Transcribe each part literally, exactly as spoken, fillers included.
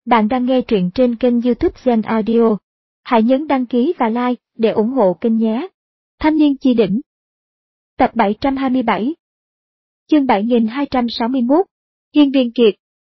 Bạn đang nghe truyện trên kênh YouTube Zen Audio. Hãy nhấn đăng ký và like để ủng hộ kênh nhé. Thanh niên chi đỉnh. Tập bảy trăm hai mươi bảy. Chương bảy nghìn hai trăm sáu mươi mốt. Hiên viên kiệt.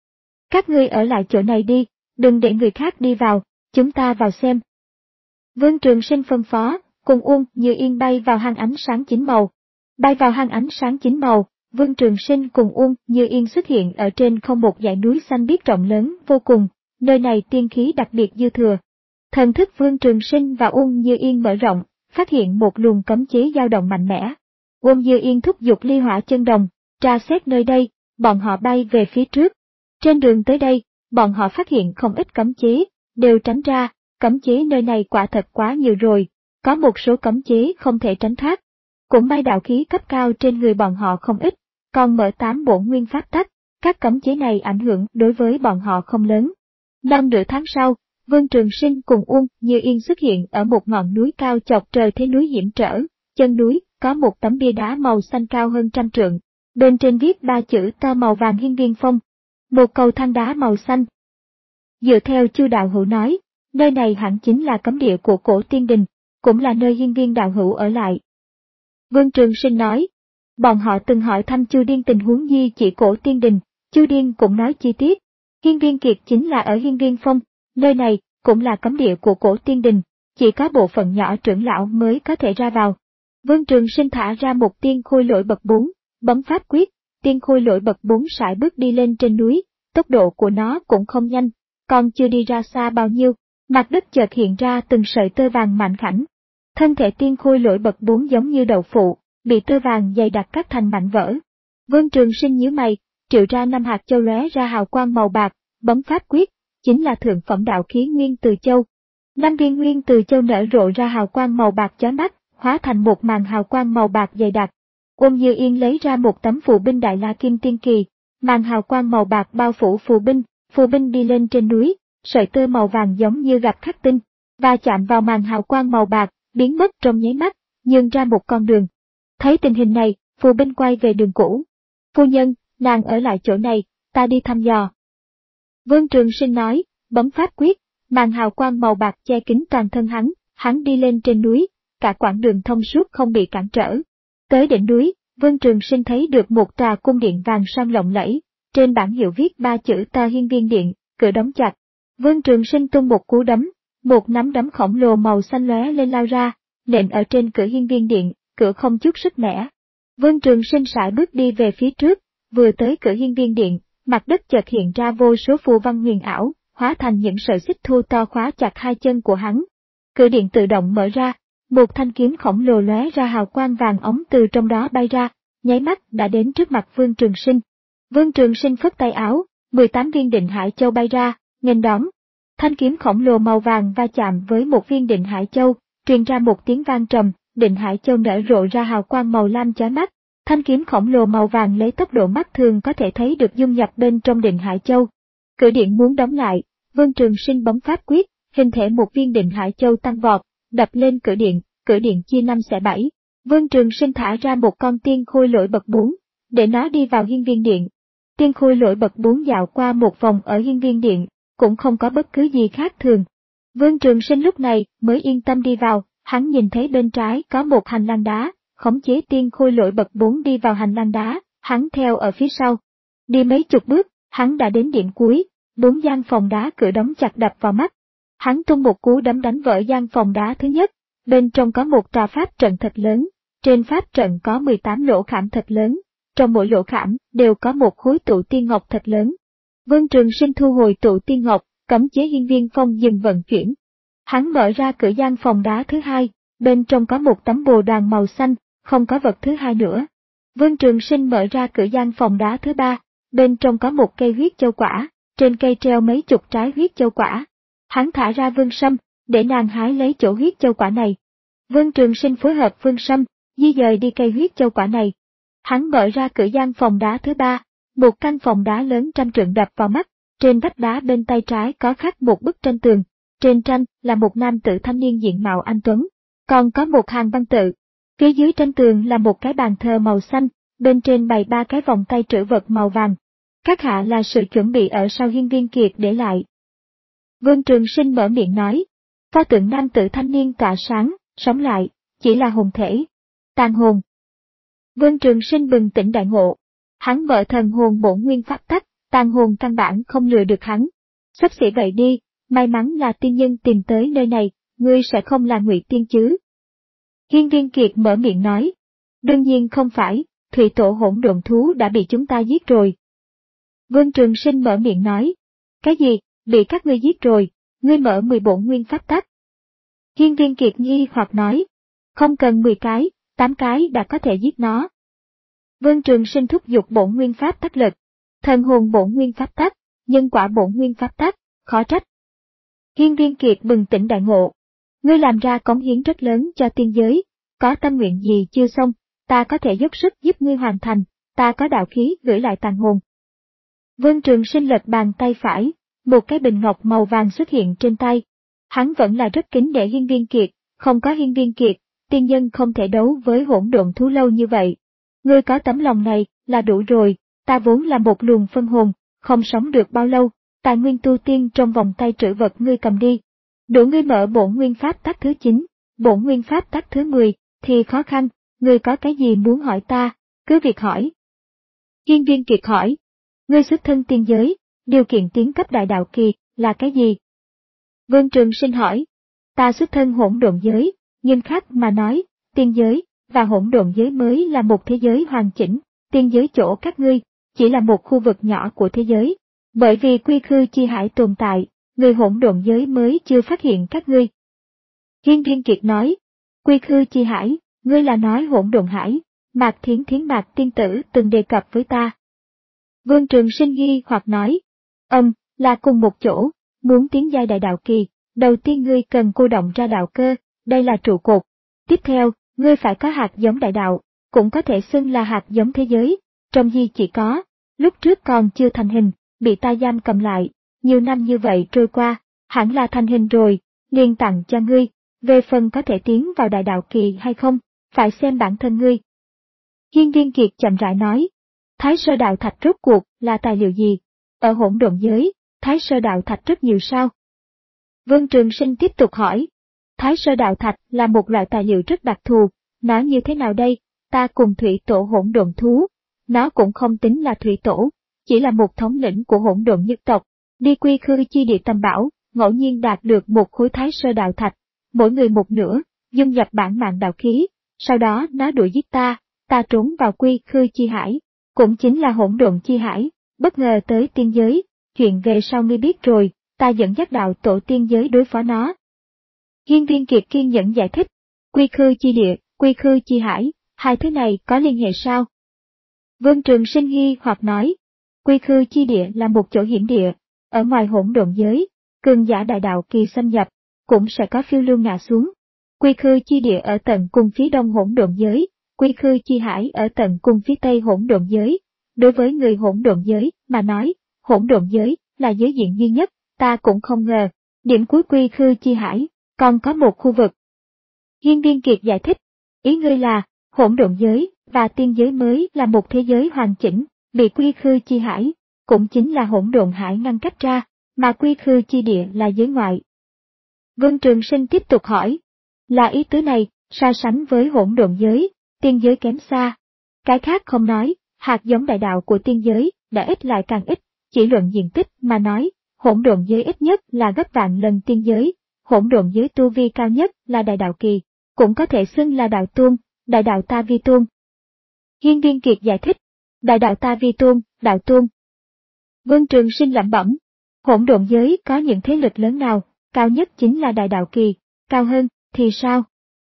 Các ngươi ở lại chỗ này đi, đừng để người khác đi vào, chúng ta vào xem. Vương Trường Sinh phân phó, cùng Uông Như Yên bay vào hang ánh sáng chín màu. Bay vào hang ánh sáng chín màu, Vương Trường Sinh cùng Uông Như Yên xuất hiện ở trên không một dãy núi xanh biếc rộng lớn vô cùng, nơi này tiên khí đặc biệt dư thừa. Thần thức Vương Trường Sinh và Uông Như Yên mở rộng, phát hiện một luồng cấm chế dao động mạnh mẽ. Uông Như Yên thúc giục ly hỏa chân đồng, tra xét nơi đây, bọn họ bay về phía trước. Trên đường tới đây, bọn họ phát hiện không ít cấm chế, đều tránh ra, cấm chế nơi này quả thật quá nhiều rồi, có một số cấm chế không thể tránh thoát. Cũng may đạo khí cấp cao trên người bọn họ không ít, còn mở tám bổn nguyên pháp tắc, các cấm chế này ảnh hưởng đối với bọn họ không lớn. Năm nửa tháng sau, Vương Trường Sinh cùng Uông Như Yên xuất hiện ở một ngọn núi cao chọc trời thế núi hiểm trở, chân núi có một tấm bia đá màu xanh cao hơn trăm trượng, bên trên viết ba chữ to màu vàng Hiên Viên Phong, một cầu thang đá màu xanh. Dựa theo Chu đạo hữu nói, nơi này hẳn chính là cấm địa của Cổ Tiên Đình, cũng là nơi Hiên Viên đạo hữu ở lại. Vương Trường Sinh nói, bọn họ từng hỏi thăm Chu Điên tình huống di chỉ Cổ Tiên Đình, Chu Điên cũng nói chi tiết. Hiên viên kiệt chính là ở Hiên Viên Phong, nơi này cũng là cấm địa của Cổ Tiên Đình, chỉ có bộ phận nhỏ trưởng lão mới có thể ra vào. Vương Trường Sinh thả ra một tiên khôi lỗi bậc bốn, bấm pháp quyết, tiên khôi lỗi bậc bốn sải bước đi lên trên núi, tốc độ của nó cũng không nhanh, còn chưa đi ra xa bao nhiêu, mặt đất chợt hiện ra từng sợi tơ vàng mảnh khảnh. Thân thể tiên khôi lỗi bậc bốn giống như đậu phụ, bị tơ vàng dày đặc cắt thành mảnh vỡ. Vương Trường Sinh nhíu mày, triệu ra năm hạt châu lóe ra hào quang màu bạc, bấm pháp quyết, chính là thượng phẩm đạo khí Nguyên Từ Châu. Năm viên Nguyên Từ Châu nở rộ ra hào quang màu bạc chói mắt, hóa thành một màn hào quang màu bạc dày đặc. Uông Như Yên lấy ra một tấm phù binh Đại La Kim Tiên Kỳ, màn hào quang màu bạc bao phủ phù binh, phù binh đi lên trên núi, sợi tơ màu vàng giống như gặp khắc tinh, và chạm vào màn hào quang màu bạc, biến mất trong nháy mắt, nhường ra một con đường. Thấy tình hình này, phù binh quay về đường cũ. Phu nhân, nàng ở lại chỗ này, ta đi thăm dò. Vương Trường Sinh nói, bấm pháp quyết, màn hào quang màu bạc che kín toàn thân hắn, hắn đi lên trên núi, cả quãng đường thông suốt không bị cản trở. Tới đỉnh núi, Vương Trường Sinh thấy được một tòa cung điện vàng son lộng lẫy, trên bảng hiệu viết ba chữ to Hiên Viên Điện, cửa đóng chặt. Vương Trường Sinh tung một cú đấm, một nắm đấm khổng lồ màu xanh lóe lên lao ra, nện ở trên cửa Hiên Viên Điện, cửa không chút sức mẻ. Vương Trường Sinh sải bước đi về phía trước, vừa tới cửa Hiên Viên Điện, mặt đất chợt hiện ra vô số phù văn huyền ảo, hóa thành những sợi xích thô to khóa chặt hai chân của hắn. Cửa điện tự động mở ra, một thanh kiếm khổng lồ lóe ra hào quang vàng ống từ trong đó bay ra, nháy mắt đã đến trước mặt Vương Trường Sinh. Vương Trường Sinh phất tay áo, mười tám viên Định Hải Châu bay ra, nghênh đón. Thanh kiếm khổng lồ màu vàng va chạm với một viên Định Hải Châu, truyền ra một tiếng vang trầm, Định Hải Châu nở rộ ra hào quang màu lam chói mắt. Thanh kiếm khổng lồ màu vàng lấy tốc độ mắt thường có thể thấy được dung nhập bên trong Định Hải Châu. Cửa điện muốn đóng lại, Vương Trường Sinh bấm pháp quyết, hình thể một viên Định Hải Châu tăng vọt, đập lên cửa điện, cửa điện chia năm xẻ bảy. Vương Trường Sinh thả ra một con tiên khôi lỗi bậc bốn, để nó đi vào Hiên Viên Điện. Tiên khôi lỗi bậc bốn dạo qua một vòng ở Hiên Viên Điện, cũng không có bất cứ gì khác thường. Vương Trường Sinh lúc này mới yên tâm đi vào, hắn nhìn thấy bên trái có một hành lang đá. Khống chế tiên khôi lỗi bậc bốn đi vào hành lang đá, hắn theo ở phía sau. Đi mấy chục bước, hắn đã đến điểm cuối, bốn gian phòng đá cửa đóng chặt đập vào mắt. Hắn tung một cú đấm đánh vỡ gian phòng đá thứ nhất, bên trong có một tòa pháp trận thật lớn, trên pháp trận có mười tám lỗ khảm thật lớn, trong mỗi lỗ khảm đều có một khối tụ tiên ngọc thật lớn. Vương Trường Sinh thu hồi tụ tiên ngọc, cấm chế Hiên Viên Phong dừng vận chuyển. Hắn mở ra cửa gian phòng đá thứ hai, bên trong có một tấm bồ đoàn màu xanh. Không có vật thứ hai nữa. Vương Trường Sinh mở ra cửa gian phòng đá thứ ba, bên trong có một cây huyết châu quả, trên cây treo mấy chục trái huyết châu quả. Hắn thả ra Vương Sâm, để nàng hái lấy chỗ huyết châu quả này. Vương Trường Sinh phối hợp Vương Sâm, di dời đi cây huyết châu quả này. Hắn mở ra cửa gian phòng đá thứ ba, một căn phòng đá lớn trăm trượng đập vào mắt, trên vách đá bên tay trái có khắc một bức tranh tường, trên tranh là một nam tử thanh niên diện mạo anh tuấn, còn có một hàng văn tự. Phía dưới tranh tường là một cái bàn thờ màu xanh, bên trên bày ba cái vòng tay trữ vật màu vàng. Các hạ là sự chuẩn bị ở sau Hiên Viên Kiệt để lại. Vương Trường Sinh mở miệng nói. Pho tượng nam tử thanh niên tỏa sáng, sống lại, chỉ là hồn thể. Tàn hồn. Vương Trường Sinh bừng tỉnh đại ngộ. Hắn mở thần hồn bổn nguyên pháp tắc, tàn hồn căn bản không lừa được hắn. Xấp xỉ vậy đi, may mắn là tiên nhân tìm tới nơi này, ngươi sẽ không là ngụy tiên chứ? Hiên Viên Kiệt mở miệng nói. Đương nhiên không phải, thủy tổ hỗn độn thú đã bị chúng ta giết rồi. Vương Trường Sinh mở miệng nói. Cái gì, bị các ngươi giết rồi, ngươi mở mười bổn nguyên pháp tắc. Hiên Viên Kiệt nghi hoặc nói. Không cần mười cái, tám cái đã có thể giết nó. Vương Trường Sinh thúc giục bổn nguyên pháp tắc lực. Thần hồn bổn nguyên pháp tắc, nhân quả bổn nguyên pháp tắc, khó trách. Hiên Viên Kiệt bừng tỉnh đại ngộ. Ngươi làm ra cống hiến rất lớn cho tiên giới, có tâm nguyện gì chưa xong, ta có thể dốc sức giúp ngươi hoàn thành, ta có đạo khí gửi lại tàn hồn. Vương Trường Sinh lật bàn tay phải, một cái bình ngọc màu vàng xuất hiện trên tay. Hắn vẫn là rất kính để Hiên Viên Kiệt, không có Hiên Viên Kiệt, tiên nhân không thể đấu với hỗn độn thú lâu như vậy. Ngươi có tấm lòng này, là đủ rồi, ta vốn là một luồng phân hồn, không sống được bao lâu, tài nguyên tu tiên trong vòng tay trữ vật ngươi cầm đi. Đủ ngươi mở bổn nguyên pháp tắc thứ chín, bổn nguyên pháp tắc thứ mười, thì khó khăn, ngươi có cái gì muốn hỏi ta, cứ việc hỏi. Hiên Viên Kiệt hỏi, ngươi xuất thân tiên giới, điều kiện tiến cấp đại đạo kỳ, là cái gì? Vương Trường Sinh hỏi, ta xuất thân hỗn độn giới, nghiêm khắc mà nói, tiên giới, và hỗn độn giới mới là một thế giới hoàn chỉnh, tiên giới chỗ các ngươi, chỉ là một khu vực nhỏ của thế giới. Bởi vì quy khư chi hải tồn tại, người hỗn độn giới mới chưa phát hiện các ngươi. Hiên Viên Kiệt nói, quy khư chi hải, ngươi là nói hỗn độn hải, Mạc Thiến Thiến Mạc tiên tử từng đề cập với ta. Vương Trường Sinh nghi hoặc nói, âm, là cùng một chỗ, muốn tiến giai đại đạo kỳ, đầu tiên ngươi cần cô động ra đạo cơ, đây là trụ cột. Tiếp theo, ngươi phải có hạt giống đại đạo, cũng có thể xưng là hạt giống thế giới, trong di chỉ có, lúc trước còn chưa thành hình, bị ta giam cầm lại, nhiều năm như vậy trôi qua, hẳn là thành hình rồi, liền tặng cho ngươi, về phần có thể tiến vào đại đạo kỳ hay không, phải xem bản thân ngươi. Hiên Viên Kiệt chậm rãi nói, Thái Sơ Đạo Thạch rốt cuộc là tài liệu gì? Ở hỗn độn giới, Thái Sơ Đạo Thạch rất nhiều sao? Vương Trường Sinh tiếp tục hỏi, Thái Sơ Đạo Thạch là một loại tài liệu rất đặc thù, nó như thế nào đây? Ta cùng thủy tổ hỗn độn thú, nó cũng không tính là thủy tổ, chỉ là một thống lĩnh của hỗn độn nhất tộc, đi quy khư chi địa tam bảo, ngẫu nhiên đạt được một khối Thái Sơ Đạo Thạch, mỗi người một nửa, dung nhập bản mạng đạo khí, sau đó nó đuổi giết ta, ta trốn vào quy khư chi hải, cũng chính là hỗn độn chi hải, bất ngờ tới tiên giới, chuyện về sau ngươi biết rồi, ta dẫn dắt đạo tổ tiên giới đối phó nó. Hiên Viên Kiệt kiên nhẫn giải thích, quy khư chi địa, quy khư chi hải, hai thứ này có liên hệ sao? Vương Trường Sinh nghi hoặc nói, quy khư chi địa là một chỗ hiểm địa, ở ngoài hỗn độn giới, cường giả đại đạo kỳ xâm nhập, cũng sẽ có phiêu lưu ngã xuống. Quy khư chi địa ở tận cùng phía đông hỗn độn giới, quy khư chi hải ở tận cùng phía tây hỗn độn giới. Đối với người hỗn độn giới mà nói, hỗn độn giới là giới diện duy nhất, ta cũng không ngờ, điểm cuối quy khư chi hải, còn có một khu vực. Hiên Viên Kiệt giải thích, ý ngươi là, hỗn độn giới và tiên giới mới là một thế giới hoàn chỉnh, bị quy khư chi hải, cũng chính là hỗn độn hải ngăn cách ra, mà quy khư chi địa là giới ngoại. Vương Trường Sinh tiếp tục hỏi, là ý tứ này, so sánh với hỗn độn giới, tiên giới kém xa. Cái khác không nói, hạt giống đại đạo của tiên giới đã ít lại càng ít, chỉ luận diện tích mà nói, hỗn độn giới ít nhất là gấp vạn lần tiên giới, hỗn độn giới tu vi cao nhất là đại đạo kỳ, cũng có thể xưng là đạo tôn, đại đạo ta vi tôn. Hiên Viên Kiệt giải thích, đại đạo ta vi tôn, đạo tôn. Vương Trường Sinh lẩm bẩm, hỗn độn giới có những thế lực lớn nào, cao nhất chính là đại đạo kỳ, cao hơn, thì sao?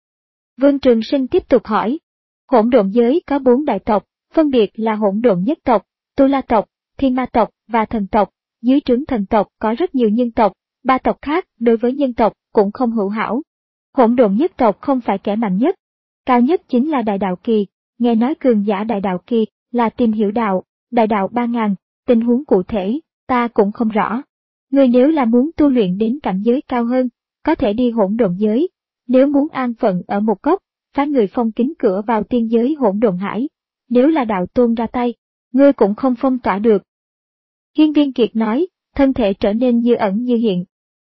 Vương Trường Sinh tiếp tục hỏi, hỗn độn giới có bốn đại tộc, phân biệt là hỗn độn nhất tộc, Tu La tộc, Thiên Ma tộc và thần tộc, dưới trướng thần tộc có rất nhiều nhân tộc, ba tộc khác đối với nhân tộc cũng không hữu hảo. Hỗn độn nhất tộc không phải kẻ mạnh nhất, cao nhất chính là đại đạo kỳ, nghe nói cường giả đại đạo kỳ là tìm hiểu đạo, đại đạo ba ngàn, tình huống cụ thể, ta cũng không rõ. Người nếu là muốn tu luyện đến cảnh giới cao hơn, có thể đi hỗn độn giới, nếu muốn an phận ở một góc, phái người phong kín cửa vào tiên giới hỗn độn hải, nếu là đạo tôn ra tay, ngươi cũng không phong tỏa được. Hiên Viên Kiệt nói, thân thể trở nên như ẩn như hiện.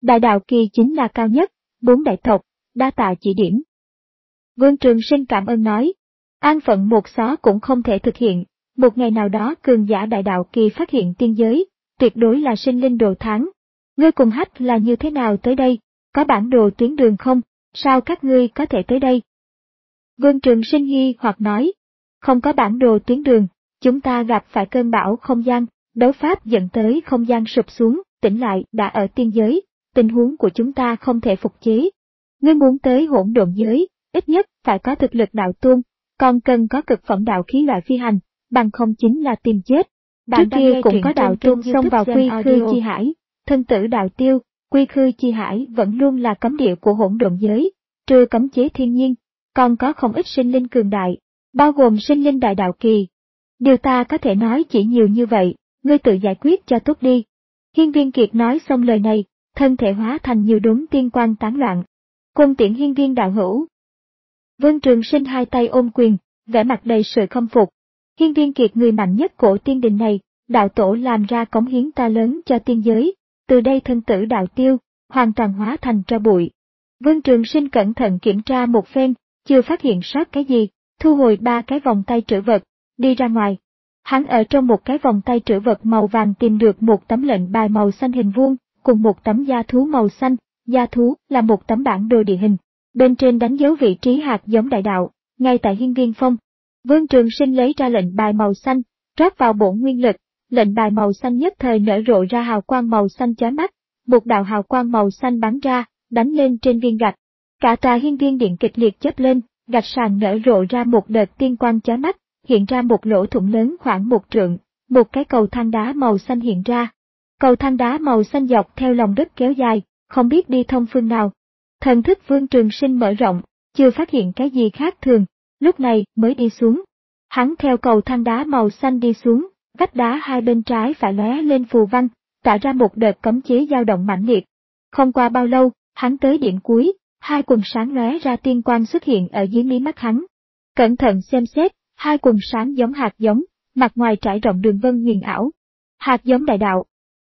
Đại đạo kỳ chính là cao nhất, bốn đại tộc, đa tạ chỉ điểm. Vương Trường Sinh cảm ơn nói, an phận một xó cũng không thể thực hiện, một ngày nào đó cường giả đại đạo kỳ phát hiện tiên giới, tuyệt đối là sinh linh đồ tháng. Ngươi cùng Hách là như thế nào tới đây, có bản đồ tuyến đường không, sao các ngươi có thể tới đây? Vương Trường Sinh nghi hoặc nói, không có bản đồ tuyến đường, chúng ta gặp phải cơn bão không gian, đấu pháp dẫn tới không gian sụp xuống, tỉnh lại đã ở tiên giới, tình huống của chúng ta không thể phục chế. Ngươi muốn tới hỗn độn giới, ít nhất phải có thực lực đạo tôn, còn cần có cực phẩm đạo khí loại phi hành, bằng không chính là tìm chết. Bạn trước kia cũng có đạo tôn xông vào quy khư chi hải, thân tử đạo tiêu, quy khư chi hải vẫn luôn là cấm địa của hỗn độn giới, trừ cấm chế thiên nhiên, còn có không ít sinh linh cường đại, bao gồm sinh linh đại đạo kỳ. Điều ta có thể nói chỉ nhiều như vậy, ngươi tự giải quyết cho tốt đi. Hiên Viên Kiệt nói xong lời này, thân thể hóa thành nhiều đốm tiên quang tán loạn. Quân tiễn hiên viên đạo hữu. Vương Trường Sinh hai tay ôm quyền, vẻ mặt đầy sự khâm phục. Hiên Viên Kiệt người mạnh nhất của tiên đình này, đạo tổ làm ra cống hiến to lớn cho tiên giới, từ đây thân tử đạo tiêu, hoàn toàn hóa thành tro bụi. Vương Trường Sinh cẩn thận kiểm tra một phen, chưa phát hiện sót cái gì, thu hồi ba cái vòng tay trữ vật, đi ra ngoài. Hắn ở trong một cái vòng tay trữ vật màu vàng tìm được một tấm lệnh bài màu xanh hình vuông, cùng một tấm da thú màu xanh, da thú là một tấm bản đồ địa hình, bên trên đánh dấu vị trí hạt giống đại đạo, ngay tại Hiên Viên Phong. Vương Trường Sinh lấy ra lệnh bài màu xanh, rót vào bổn nguyên lực, lệnh bài màu xanh nhất thời nở rộ ra hào quang màu xanh chói mắt, một đạo hào quang màu xanh bắn ra, đánh lên trên viên gạch. Cả tòa hiên viên điện kịch liệt chớp lên, gạch sàn nở rộ ra một đợt tiên quang chói mắt, hiện ra một lỗ thủng lớn khoảng một trượng, một cái cầu thang đá màu xanh hiện ra. Cầu thang đá màu xanh dọc theo lòng đất kéo dài, không biết đi thông phương nào. Thần thức Vương Trường Sinh mở rộng, chưa phát hiện cái gì khác thường, lúc này mới đi xuống. Hắn theo cầu thang đá màu xanh đi xuống, vách đá hai bên trái phải lóe lên phù văn, tạo ra một đợt cấm chế dao động mãnh liệt. Không qua bao lâu, hắn tới điểm cuối, hai quần sáng lóe ra tiên quang xuất hiện ở dưới mí mắt hắn. Cẩn thận xem xét, hai quần sáng giống hạt giống, mặt ngoài trải rộng đường vân huyền ảo. Hạt giống đại đạo.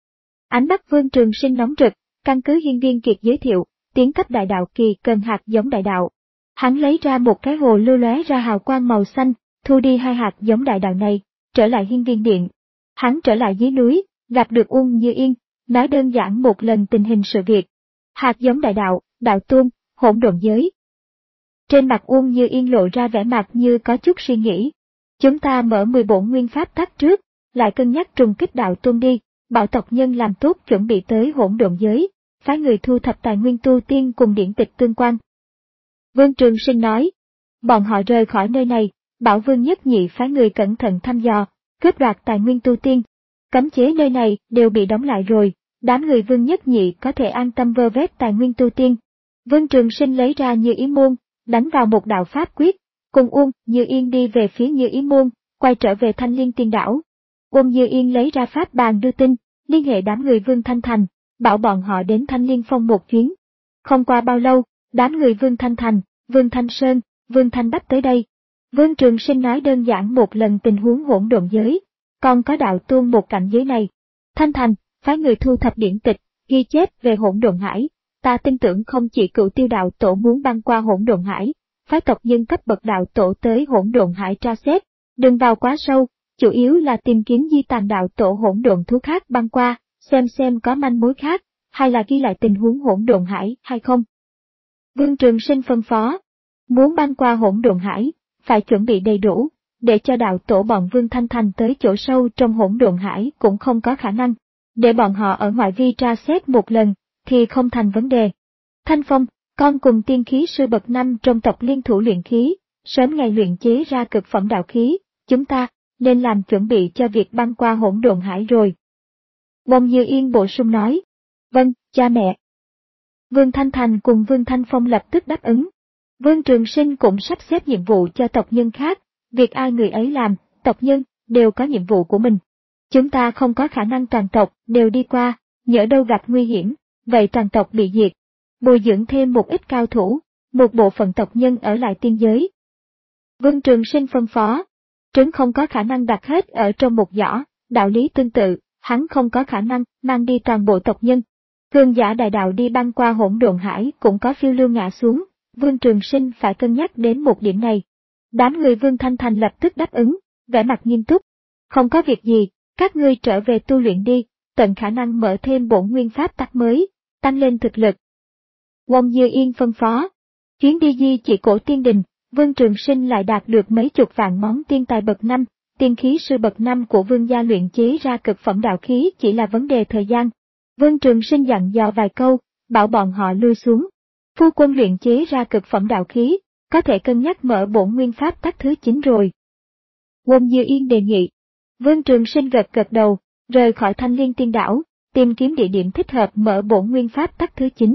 Ánh mắt Vương Trường Sinh nóng rực, căn cứ Hiên Viên Kiệt giới thiệu, tiến cấp đại đạo kỳ cần hạt giống đại đạo. Hắn lấy ra một cái hồ lưu lóe ra hào quang màu xanh, thu đi hai hạt giống đại đạo này, trở lại Hiên Viên Điện. Hắn trở lại dưới núi, gặp được Uông Như Yên, nói đơn giản một lần tình hình sự việc. Hạt giống đại đạo, đạo tôn, hỗn độn giới. Trên mặt Uông Như Yên lộ ra vẻ mặt như có chút suy nghĩ. Chúng ta mở mười bổn nguyên pháp tắc trước, lại cân nhắc trùng kích đạo tôn đi, bảo tộc nhân làm tốt chuẩn bị tới hỗn độn giới, phái người thu thập tài nguyên tu tiên cùng điển tịch tương quan. Vương Trường Sinh nói, bọn họ rời khỏi nơi này, bảo Vương Nhất Nhị phái người cẩn thận thăm dò, cướp đoạt tài nguyên tu tiên. Cấm chế nơi này đều bị đóng lại rồi, đám người Vương Nhất Nhị có thể an tâm vơ vét tài nguyên tu tiên. Vương Trường Sinh lấy ra Như Ý môn, đánh vào một đạo pháp quyết, cùng Uông Như Yên đi về phía Như Ý môn, quay trở về Thanh Liên Tiên đảo. Uông Như Yên lấy ra pháp bàn đưa tin, liên hệ đám người Vương Thanh Thành, bảo bọn họ đến Thanh Liên Phong một chuyến. Không qua bao lâu, đám người Vương Thanh Thành, Vương Thanh Sơn, Vương Thanh Bách tới đây. Vương Trường Sinh nói đơn giản một lần tình huống hỗn độn giới, còn có đạo tôn một cảnh giới này. Thanh Thành, phái người thu thập điển tịch, ghi chép về hỗn độn hải. Ta tin tưởng không chỉ Cửu Tiêu đạo tổ muốn băng qua hỗn độn hải, phái tộc nhân cấp bậc đạo tổ tới hỗn độn hải tra xét, đừng vào quá sâu, chủ yếu là tìm kiếm di tàn đạo tổ hỗn độn thú khác băng qua, xem xem có manh mối khác, hay là ghi lại tình huống hỗn độn hải hay không. Vương Trường Sinh phân phó, muốn băng qua hỗn độn hải, phải chuẩn bị đầy đủ, để cho đạo tổ bọn Vương Thanh Thành tới chỗ sâu trong hỗn độn hải cũng không có khả năng, để bọn họ ở ngoại vi tra xét một lần, thì không thành vấn đề. Thanh Phong, con cùng tiên khí sư bậc năm trong tộc liên thủ luyện khí, sớm ngày luyện chế ra cực phẩm đạo khí, chúng ta nên làm chuẩn bị cho việc băng qua hỗn độn hải rồi. Bông Như Yên bổ sung nói, vâng, cha mẹ. Vương Thanh Thành cùng Vương Thanh Phong lập tức đáp ứng. Vương Trường Sinh cũng sắp xếp nhiệm vụ cho tộc nhân khác, việc ai người ấy làm, tộc nhân đều có nhiệm vụ của mình. Chúng ta không có khả năng toàn tộc đều đi qua, nhỡ đâu gặp nguy hiểm, vậy toàn tộc bị diệt. Bồi dưỡng thêm một ít cao thủ, một bộ phận tộc nhân ở lại tiên giới. Vương Trường Sinh phân phó, trứng không có khả năng đặt hết ở trong một giỏ, đạo lý tương tự, hắn không có khả năng mang đi toàn bộ tộc nhân. Cường giả đại đạo đi băng qua hỗn độn hải cũng có phiêu lưu ngã xuống, Vương Trường Sinh phải cân nhắc đến một điểm này. Đám người Vương Thanh Thành lập tức đáp ứng, vẻ mặt nghiêm túc. Không có việc gì, các ngươi trở về tu luyện đi, tận khả năng mở thêm bổn nguyên pháp tắc mới, tăng lên thực lực. Wong Dư Yên phân phó. Chuyến đi di chỉ cổ tiên đình, Vương Trường Sinh lại đạt được mấy chục vạn món tiên tài bậc năm, tiên khí sư bậc năm của Vương gia luyện chế ra cực phẩm đạo khí chỉ là vấn đề thời gian. Vương Trường Sinh dặn dò vài câu, bảo bọn họ lui xuống. Phu quân luyện chế ra cực phẩm đạo khí, có thể cân nhắc mở bổn nguyên pháp tắc thứ chín rồi. Wong Dư Yên đề nghị. Vương Trường Sinh gật gật đầu, rời khỏi Thanh Liên Tiên Đảo, tìm kiếm địa điểm thích hợp mở bổn nguyên pháp tắc thứ chín.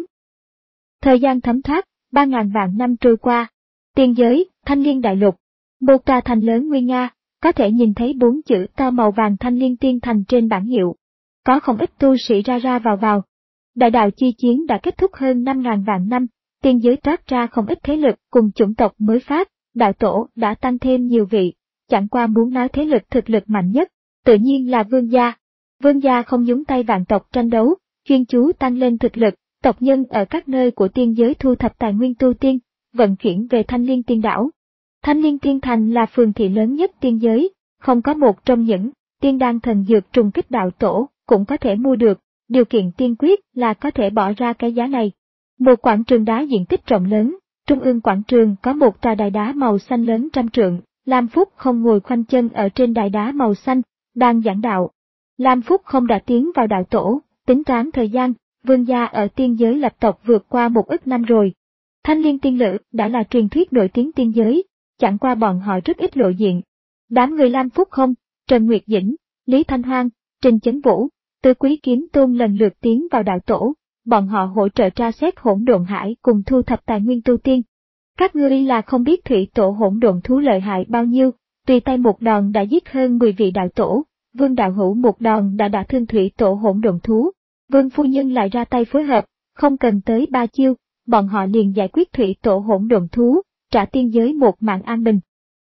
Thời gian thấm thoát, ba ngàn vạn năm trôi qua. Tiên giới, Thanh Liên Đại Lục. Một tòa thành lớn nguy nga, có thể nhìn thấy bốn chữ to màu vàng Thanh Liên Tiên Thành trên bảng hiệu. Có không ít tu sĩ ra ra vào vào. Đại đạo chi chiến đã kết thúc hơn năm ngàn vạn năm, tiên giới toát ra không ít thế lực cùng chủng tộc mới phát, đạo tổ đã tăng thêm nhiều vị, chẳng qua muốn nói thế lực thực lực mạnh nhất, tự nhiên là Vương gia. Vương gia không nhúng tay vạn tộc tranh đấu, chuyên chú tăng lên thực lực, tộc nhân ở các nơi của tiên giới thu thập tài nguyên tu tiên, vận chuyển về Thanh Liên Tiên Đảo. Thanh Liên Tiên Thành là phường thị lớn nhất tiên giới, không có một trong những tiên đan thần dược trùng kích đạo tổ cũng có thể mua được, điều kiện tiên quyết là có thể bỏ ra cái giá này. Một quảng trường đá diện tích rộng lớn, trung ương quảng trường có một tòa đài đá màu xanh lớn trăm trượng, Lam Phúc không ngồi khoanh chân ở trên đài đá màu xanh, đang giảng đạo. Lam Phúc không đã tiến vào đạo tổ, tính toán thời gian, Vương gia ở tiên giới lập tộc vượt qua một ức năm rồi. Thanh Liên Tiên Lữ đã là truyền thuyết nổi tiếng tiên giới, chẳng qua bọn họ rất ít lộ diện. Đám người Lam Phúc không, Trần Nguyệt Dĩnh, Lý Thanh Hoang, Trình Chấn Vũ, Tư Quý Kiếm Tôn lần lượt tiến vào đạo tổ, bọn họ hỗ trợ tra xét hỗn độn hải cùng thu thập tài nguyên tu tiên. Các ngươi là không biết thủy tổ hỗn độn thú lợi hại bao nhiêu, tùy tay một đòn đã giết hơn mười vị đạo tổ, Vương đạo hữu một đòn đã đả thương thủy tổ hỗn độn thú. Vương phu nhân lại ra tay phối hợp, không cần tới ba chiêu, bọn họ liền giải quyết thủy tổ hỗn độn thú, trả tiên giới một mạng an bình.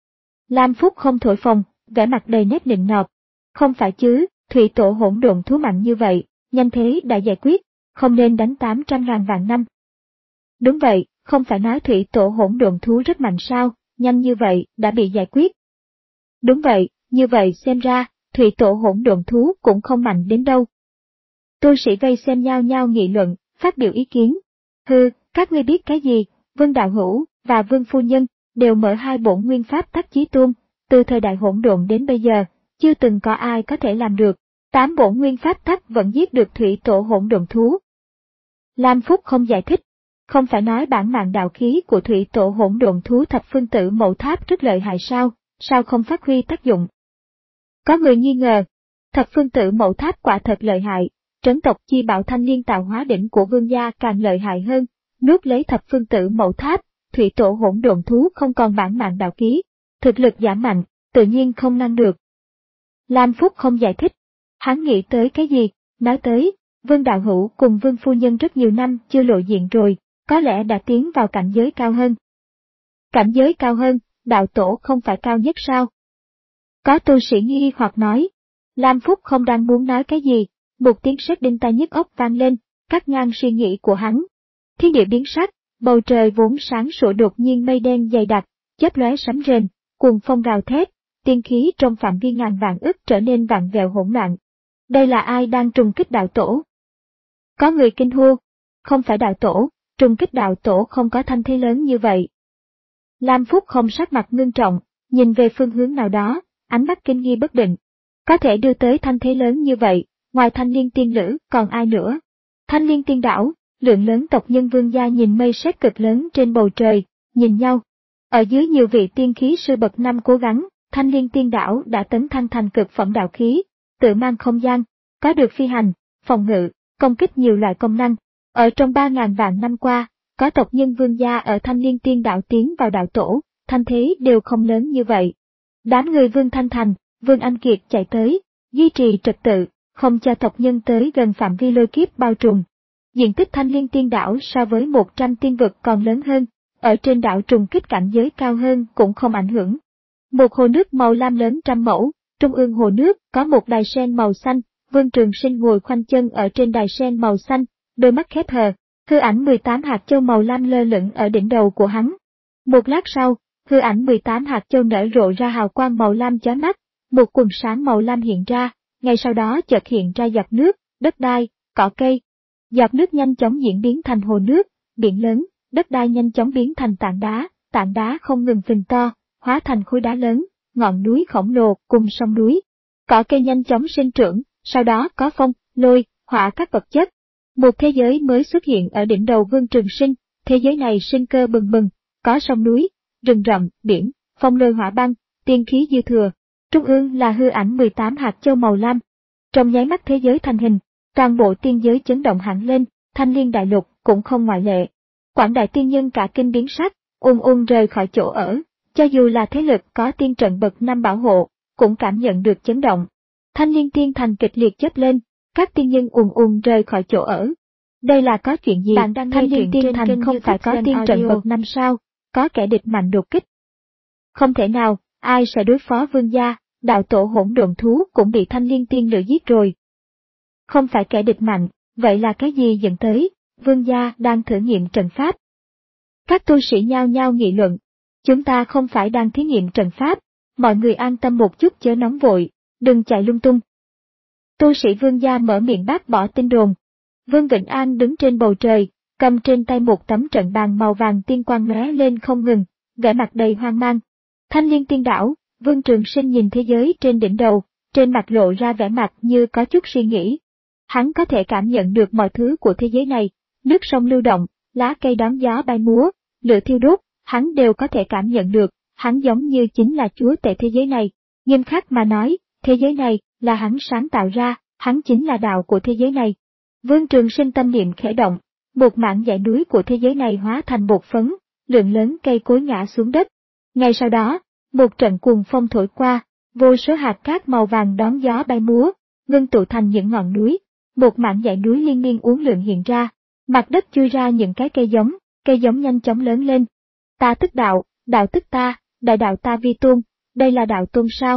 Lam Phúc không thổi phồng, vẻ mặt đầy nét nịnh nọt. Không phải chứ, thủy tổ hỗn độn thú mạnh như vậy, nhanh thế đã giải quyết, không nên đánh tám trăm ngàn vạn năm. Đúng vậy, không phải nói thủy tổ hỗn độn thú rất mạnh sao, nhanh như vậy đã bị giải quyết. Đúng vậy, như vậy xem ra, thủy tổ hỗn độn thú cũng không mạnh đến đâu. Tu sĩ vây xem nhau nhau nghị luận, phát biểu ý kiến. Hừ, các ngươi biết cái gì, Vương đạo hữu và Vương phu nhân đều mở hai bổn nguyên pháp tắc chí tôn, từ thời đại hỗn độn đến bây giờ, chưa từng có ai có thể làm được. Tám bổn nguyên pháp tắc vẫn giết được thủy tổ hỗn độn thú. Lam Phúc không giải thích, không phải nói bản mạng đạo khí của thủy tổ hỗn độn thú thập phương tử mậu tháp rất lợi hại sao, sao không phát huy tác dụng? Có người nghi ngờ, thập phương tử mậu tháp quả thật lợi hại, trấn tộc chi bảo Thanh Liên tạo hóa đỉnh của Vương gia càng lợi hại hơn, nuốt lấy thập phương tử mậu tháp, thủy tổ hỗn độn thú không còn bản mạng đạo khí, thực lực giảm mạnh, tự nhiên không ngăn được. Lam Phúc không giải thích, hắn nghĩ tới cái gì, nói tới, Vương đạo hữu cùng Vương phu nhân rất nhiều năm chưa lộ diện rồi, có lẽ đã tiến vào cảnh giới cao hơn. Cảnh giới cao hơn, đạo tổ không phải cao nhất sao? Có tu sĩ nghi hoặc nói, Lam Phúc không đang muốn nói cái gì, một tiếng sét đinh tai nhức óc vang lên, cắt ngang suy nghĩ của hắn. Thiên địa biến sắc, bầu trời vốn sáng sủa đột nhiên mây đen dày đặc, chớp lóe sấm rền, cuồng phong gào thét, tiên khí trong phạm vi ngàn vạn ức trở nên vặn vẹo hỗn loạn. Đây là ai đang trùng kích đạo tổ? Có người kinh hô, không phải đạo tổ, trùng kích đạo tổ không có thanh thế lớn như vậy. Lam Phúc không sắc mặt ngưng trọng, nhìn về phương hướng nào đó, ánh mắt kinh nghi bất định. Có thể đưa tới thanh thế lớn như vậy, ngoài Thanh Liên Tiên Lữ còn ai nữa? Thanh Liên Tiên Đảo, lượng lớn tộc nhân Vương gia nhìn mây sét cực lớn trên bầu trời, nhìn nhau. Ở dưới nhiều vị tiên khí sư bậc năm cố gắng, Thanh Liên Tiên Đảo đã tấn thăng thành cực phẩm đạo khí, tự mang không gian, có được phi hành, phòng ngự, công kích nhiều loại công năng. Ở trong ba ngàn vạn năm qua, có tộc nhân Vương gia ở Thanh Liên Tiên Đảo tiến vào đạo tổ, thanh thế đều không lớn như vậy. Đám người Vương Thanh Thành, Vương Anh Kiệt chạy tới, duy trì trật tự, không cho tộc nhân tới gần phạm vi lôi kiếp bao trùm. Diện tích Thanh Liên Tiên Đảo so với một trăm tiên vực còn lớn hơn, ở trên đảo trùng kích cảnh giới cao hơn cũng không ảnh hưởng. Một hồ nước màu lam lớn trăm mẫu, trung ương hồ nước có một đài sen màu xanh, Vương Trường Sinh ngồi khoanh chân ở trên đài sen màu xanh, đôi mắt khép hờ, hư ảnh mười tám hạt châu màu lam lơ lửng ở đỉnh đầu của hắn. Một lát sau, hư ảnh mười tám hạt châu nở rộ ra hào quang màu lam chói mắt, một quần sáng màu lam hiện ra, ngay sau đó chợt hiện ra giọt nước, đất đai, cỏ cây. Giọt nước nhanh chóng diễn biến thành hồ nước, biển lớn, đất đai nhanh chóng biến thành tảng đá, tảng đá không ngừng phình to, hóa thành khối đá lớn, ngọn núi khổng lồ cùng sông núi. Cỏ cây nhanh chóng sinh trưởng, sau đó có phong, lôi, hỏa các vật chất. Một thế giới mới xuất hiện ở đỉnh đầu Vương Trường Sinh, thế giới này sinh cơ bừng bừng, có sông núi, rừng rậm, biển, phong lôi hỏa băng, tiên khí dư thừa. Trung ương là hư ảnh mười tám hạt châu màu lam. Trong nháy mắt thế giới thành hình, toàn bộ tiên giới chấn động hẳn lên, Thanh Liên đại lục cũng không ngoại lệ. Quảng đại tiên nhân cả kinh biến sắc, ùn ùn rời khỏi chỗ ở, cho dù là thế lực có tiên trận bậc năm bảo hộ, cũng cảm nhận được chấn động. Thanh Liên tiên thành kịch liệt chớp lên, các tiên nhân ùn ùn rời khỏi chỗ ở. Đây là có chuyện gì? Bạn đang Thanh nghe Liên truyện tiên trên thành kênh không phải có YouTube tiên Zen trận Audio. bậc năm sao? Có kẻ địch mạnh đột kích. Không thể nào, ai sẽ đối phó vương gia, đạo tổ hỗn độn thú cũng bị Thanh Liên tiên lửa giết rồi. Không phải kẻ địch mạnh, vậy là cái gì dẫn tới? Vương gia đang thử nghiệm trận pháp. Các tu sĩ nhao nhao nghị luận. Chúng ta không phải đang thí nghiệm trận pháp, mọi người an tâm một chút chớ nóng vội, đừng chạy lung tung. Tu sĩ vương gia mở miệng bác bỏ tin đồn. Vương Vĩnh An đứng trên bầu trời, cầm trên tay một tấm trận bàn màu vàng tiên quang lóe lên không ngừng, vẻ mặt đầy hoang mang. Thanh Liên tiên đảo, Vương Trường Sinh nhìn thế giới trên đỉnh đầu, trên mặt lộ ra vẻ mặt như có chút suy nghĩ. Hắn có thể cảm nhận được mọi thứ của thế giới này, nước sông lưu động, lá cây đón gió bay múa, lửa thiêu đốt, hắn đều có thể cảm nhận được, hắn giống như chính là chúa tể thế giới này. Nghiêm khắc mà nói, thế giới này là hắn sáng tạo ra, hắn chính là đạo của thế giới này. Vương Trường Sinh tâm niệm khẽ động, một mảng dãy núi của thế giới này hóa thành bột phấn, lượng lớn cây cối ngã xuống đất. Ngay sau đó, một trận cuồng phong thổi qua, vô số hạt cát màu vàng đón gió bay múa, ngưng tụ thành những ngọn núi. Một mảng dãy núi liên miên uốn lượn hiện ra, mặt đất chui ra những cái cây giống, cây giống nhanh chóng lớn lên. Ta tức đạo, đạo tức ta, đại đạo ta vi tôn, đây là đạo tôn sao?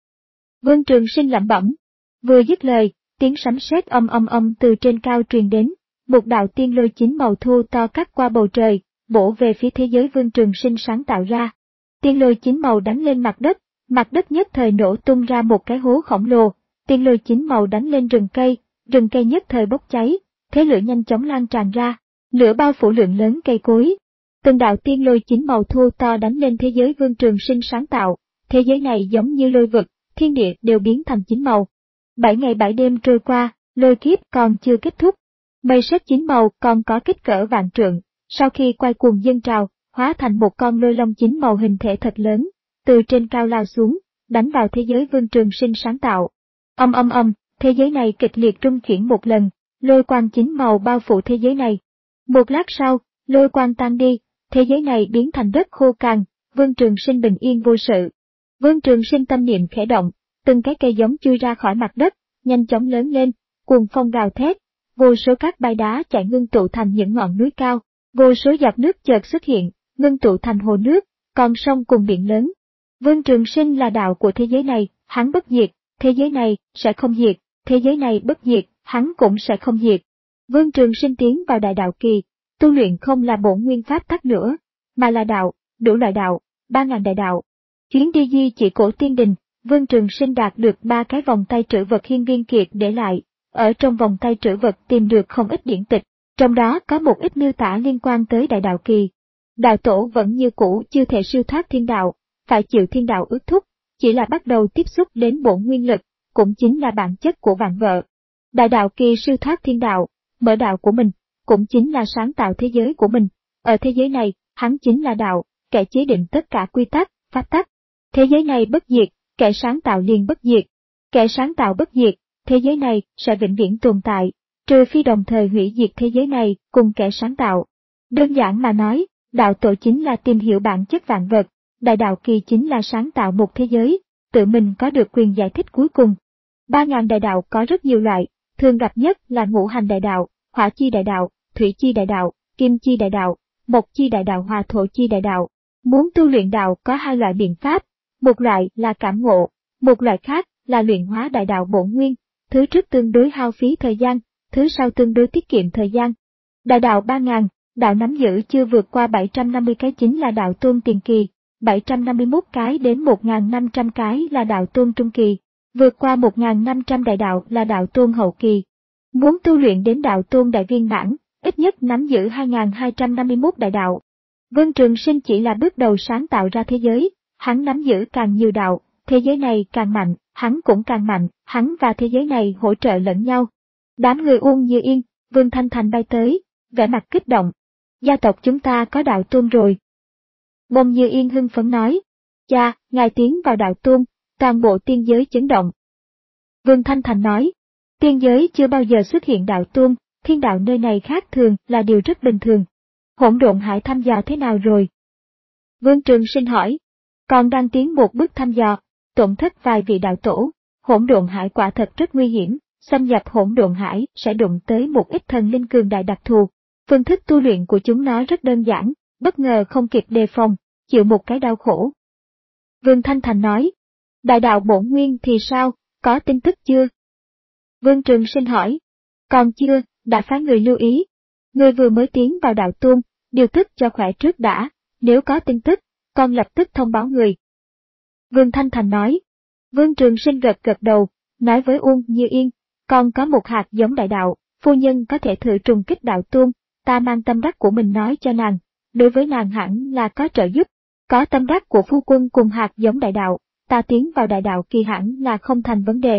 Vương Trường Sinh lẩm bẩm. Vừa dứt lời, tiếng sấm sét âm âm âm từ trên cao truyền đến, một đạo tiên lôi chín màu thô to cắt qua bầu trời, bổ về phía thế giới Vương Trường Sinh sáng tạo ra. Tiên lôi chín màu đánh lên mặt đất, mặt đất nhất thời nổ tung ra một cái hố khổng lồ. Tiên lôi chín màu đánh lên rừng cây, rừng cây nhất thời bốc cháy, thế lửa nhanh chóng lan tràn ra, lửa bao phủ lượng lớn cây cối. Từng đạo tiên lôi chín màu thô to đánh lên thế giới Vương Trường Sinh sáng tạo, thế giới này giống như lôi vực, thiên địa đều biến thành chín màu. Bảy ngày bảy đêm trôi qua, lôi kiếp còn chưa kết thúc. Mây sét chín màu còn có kích cỡ vạn trượng, sau khi quay cuồng dâng trào, hóa thành một con lôi long chín màu hình thể thật lớn, từ trên cao lao xuống, đánh vào thế giới Vương Trường Sinh sáng tạo. Âm âm âm, thế giới này kịch liệt rung chuyển một lần, lôi quang chín màu bao phủ thế giới này. Một lát sau, lôi quang tan đi, thế giới này biến thành đất khô cằn, Vương Trường Sinh bình yên vô sự. Vương Trường Sinh tâm niệm khẽ động, từng cái cây giống chui ra khỏi mặt đất, nhanh chóng lớn lên, cuồng phong gào thét, vô số các bãi đá chạy ngưng tụ thành những ngọn núi cao, vô số giọt nước chợt xuất hiện, ngưng tụ thành hồ nước, con sông cùng biển lớn. Vương Trường Sinh là đạo của thế giới này, hắn bất diệt, thế giới này sẽ không diệt, thế giới này bất diệt, hắn cũng sẽ không diệt. Vương Trường Sinh tiến vào đại đạo kỳ, tu luyện không là bổn nguyên pháp tắc nữa, mà là đạo, đủ loại đạo, ba ngàn đại đạo. Chuyến đi di chỉ cổ tiên đình, Vương Trường Sinh đạt được ba cái vòng tay trữ vật hiên viên kiệt để lại, ở trong vòng tay trữ vật tìm được không ít điển tịch, trong đó có một ít miêu tả liên quan tới đại đạo kỳ. Đạo tổ vẫn như cũ chưa thể siêu thoát thiên đạo, phải chịu thiên đạo ước thúc, chỉ là bắt đầu tiếp xúc đến bổn nguyên lực, cũng chính là bản chất của vạn vật. Đại đạo kỳ siêu thoát thiên đạo, mở đạo của mình, cũng chính là sáng tạo thế giới của mình. Ở thế giới này, hắn chính là đạo, kẻ chế định tất cả quy tắc, pháp tắc. Thế giới này bất diệt, kẻ sáng tạo liền bất diệt. Kẻ sáng tạo bất diệt, thế giới này sẽ vĩnh viễn tồn tại, trừ phi đồng thời hủy diệt thế giới này cùng kẻ sáng tạo. Đơn giản mà nói, đạo tổ chính là tìm hiểu bản chất vạn vật, đại đạo kỳ chính là sáng tạo một thế giới, tự mình có được quyền giải thích cuối cùng. Ba ngàn đại đạo có rất nhiều loại, thường gặp nhất là ngũ hành đại đạo, hỏa chi đại đạo, thủy chi đại đạo, kim chi đại đạo, mộc chi đại đạo, hòa thổ chi đại đạo. Muốn tu luyện đạo có hai loại biện pháp, một loại là cảm ngộ, một loại khác là luyện hóa đại đạo bổn nguyên. Thứ trước tương đối hao phí thời gian, thứ sau tương đối tiết kiệm thời gian. Đại đạo ba ngàn, đạo nắm giữ chưa vượt qua bảy trăm năm mươi cái chính là đạo tôn tiền kỳ, bảy trăm năm mươi mốt cái đến một nghìn năm trăm cái là đạo tôn trung kỳ, vượt qua một nghìn năm trăm đại đạo là đạo tôn hậu kỳ. Muốn tu luyện đến đạo tôn đại viên mãn, ít nhất nắm giữ hai nghìn hai trăm năm mươi mốt đại đạo. Vương Trường Sinh chỉ là bước đầu sáng tạo ra thế giới, hắn nắm giữ càng nhiều đạo, thế giới này càng mạnh, hắn cũng càng mạnh, hắn và thế giới này hỗ trợ lẫn nhau. Đám người Uông Như Yên, Vương Thanh Thành bay tới, vẻ mặt kích động. Gia tộc chúng ta có đạo tôn rồi. Bông Như Yên hưng phấn nói, cha, ngài tiến vào đạo tôn, toàn bộ tiên giới chấn động. Vương Thanh Thành nói, tiên giới chưa bao giờ xuất hiện đạo tôn, thiên đạo nơi này khác thường là điều rất bình thường. Hỗn độn hải thăm dò thế nào rồi? Vương Trường Sinh hỏi, còn đang tiến một bước thăm dò, tổn thất vài vị đạo tổ, hỗn độn hải quả thật rất nguy hiểm, xâm nhập hỗn độn hải sẽ đụng tới một ít thần linh cường đại đặc thù. Phương thức tu luyện của chúng nó rất đơn giản, bất ngờ không kịp đề phòng, chịu một cái đau khổ. Vương Thanh Thành nói, đại đạo bổn nguyên thì sao, có tin tức chưa? Vương Trường Sinh hỏi, còn chưa, đã phái người lưu ý. Người vừa mới tiến vào đạo tôn, điều tức cho khỏe trước đã, nếu có tin tức, con lập tức thông báo người. Vương Thanh Thành nói. Vương Trường Sinh gật gật đầu, nói với Uông Như Yên, con có một hạt giống đại đạo, phu nhân có thể thử trùng kích đạo tôn, ta mang tâm đắc của mình nói cho nàng, đối với nàng hẳn là có trợ giúp, có tâm đắc của phu quân cùng hạt giống đại đạo, ta tiến vào đại đạo kỳ hẳn là không thành vấn đề.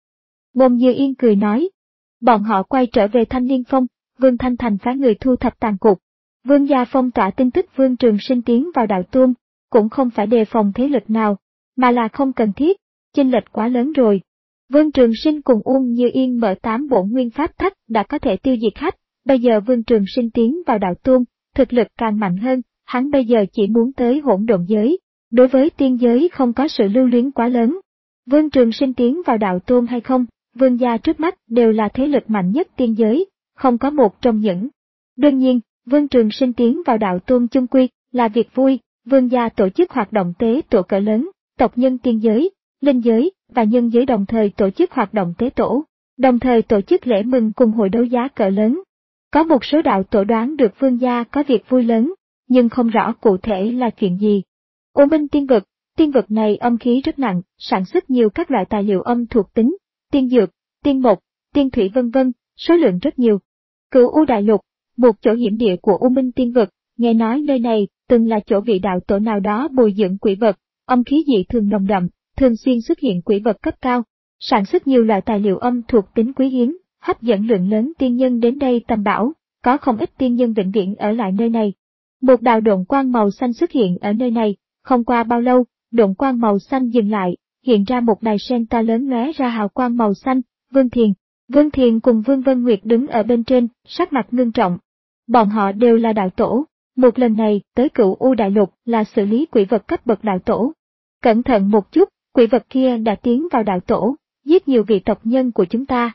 Bông Như Yên cười nói. Bọn họ quay trở về Thanh Liên Phong, Vương Thanh Thành phái người thu thập tàn cục. Vương gia phong tỏa tin tức Vương Trường Sinh tiến vào đạo tôn, cũng không phải đề phòng thế lực nào, mà là không cần thiết, chênh lệch quá lớn rồi. Vương Trường Sinh cùng Uông Như Yên mở tám bổn nguyên pháp thách đã có thể tiêu diệt khách, bây giờ Vương Trường Sinh tiến vào đạo tôn, thực lực càng mạnh hơn, hắn bây giờ chỉ muốn tới hỗn độn giới, đối với tiên giới không có sự lưu luyến quá lớn. Vương Trường Sinh tiến vào đạo tôn hay không, Vương gia trước mắt đều là thế lực mạnh nhất tiên giới, không có một trong những. Đương nhiên, Vương Trường Sinh tiến vào đạo tôn chung quy là việc vui, Vương gia tổ chức hoạt động tế tổ cỡ lớn, tộc nhân tiên giới, linh giới và nhân giới đồng thời tổ chức hoạt động tế tổ, đồng thời tổ chức lễ mừng cùng hội đấu giá cỡ lớn. Có một số đạo tổ đoán được Vương gia có việc vui lớn, nhưng không rõ cụ thể là chuyện gì. U Minh tiên vực, tiên vực này âm khí rất nặng, sản xuất nhiều các loại tài liệu âm thuộc tính, tiên dược, tiên mộc, tiên thủy vân vân, số lượng rất nhiều. Cửu U Đại Lục, một chỗ hiểm địa của U Minh tiên vực, nghe nói nơi này từng là chỗ vị đạo tổ nào đó bồi dưỡng quỷ vật, âm khí dị thường nồng đậm, thường xuyên xuất hiện quỷ vật cấp cao, sản xuất nhiều loại tài liệu âm thuộc tính quý hiếm, hấp dẫn lượng lớn tiên nhân đến đây tầm bảo, có không ít tiên nhân vĩnh viễn ở lại nơi này. Một đạo độn quang màu xanh xuất hiện ở nơi này, không qua bao lâu, độn quang màu xanh dừng lại, hiện ra một đài sen to lớn lóe ra hào quang màu xanh. Vương Thiền, Vương Thiền cùng Vương Vân Nguyệt đứng ở bên trên, sắc mặt ngưng trọng. Bọn họ đều là đạo tổ, một lần này tới Cửu U Đại Lục là xử lý quỷ vật cấp bậc đạo tổ. Cẩn thận một chút, quỷ vật kia đã tiến vào đạo tổ, giết nhiều vị tộc nhân của chúng ta.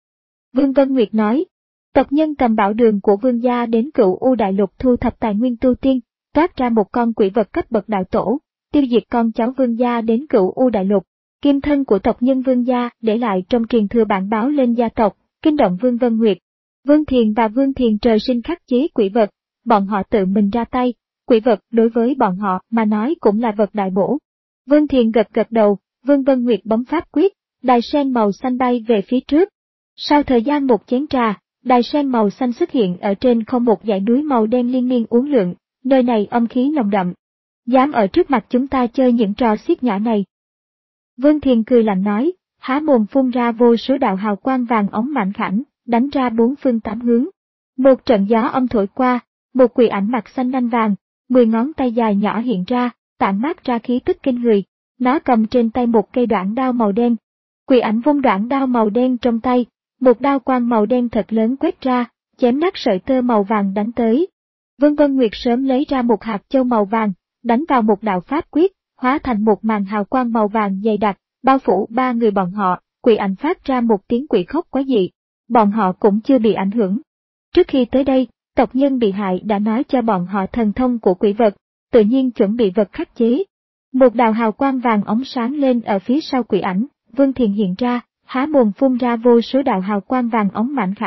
Vương Vân Nguyệt nói, tộc nhân tầm bảo đường của Vương gia đến Cửu U Đại Lục thu thập tài nguyên tu tiên, toát ra một con quỷ vật cấp bậc đạo tổ, tiêu diệt con cháu Vương gia đến Cửu U Đại Lục. Kim thân của tộc nhân Vương gia để lại trong truyền thừa bản báo lên gia tộc, kinh động Vương Vân Nguyệt. Vương Thiền và Vương Thiền trời sinh khắc chế quỷ vật, bọn họ tự mình ra tay, quỷ vật đối với bọn họ mà nói cũng là vật đại bổ. Vương Thiền gật gật đầu, Vương Vân Nguyệt bấm pháp quyết, đài sen màu xanh bay về phía trước. Sau thời gian một chén trà, đài sen màu xanh xuất hiện ở trên không một dãy núi màu đen liên miên uốn lượn, nơi này âm khí nồng đậm. Dám ở trước mặt chúng ta chơi những trò xiết nhỏ này. Vương Thiền cười lạnh nói, há mồm phun ra vô số đạo hào quang vàng óng mảnh khảnh, đánh ra bốn phương tám hướng. Một trận gió âm thổi qua, một quỷ ảnh mặt xanh nanh vàng, mười ngón tay dài nhỏ hiện ra, tản mát ra khí tức kinh người. Nó cầm trên tay một cây đoạn đao màu đen. Quỷ ảnh vung đoạn đao màu đen trong tay, một đao quang màu đen thật lớn quét ra, chém nát sợi tơ màu vàng đánh tới. Vương Vân Nguyệt sớm lấy ra một hạt châu màu vàng, đánh vào một đạo pháp quyết, hóa thành một màn hào quang màu vàng dày đặc, bao phủ ba người bọn họ. Quỷ ảnh phát ra một tiếng quỷ khóc quá dị. Bọn họ cũng chưa bị ảnh hưởng. Trước khi tới đây, tộc nhân bị hại đã nói cho bọn họ thần thông của quỷ vật, tự nhiên chuẩn bị vật khắc chế. Một đạo hào quang vàng óng sáng lên ở phía sau quỷ ảnh, Vương Thiền hiện ra, há mồm phun ra vô số đạo hào quang vàng óng mảnh khảnh,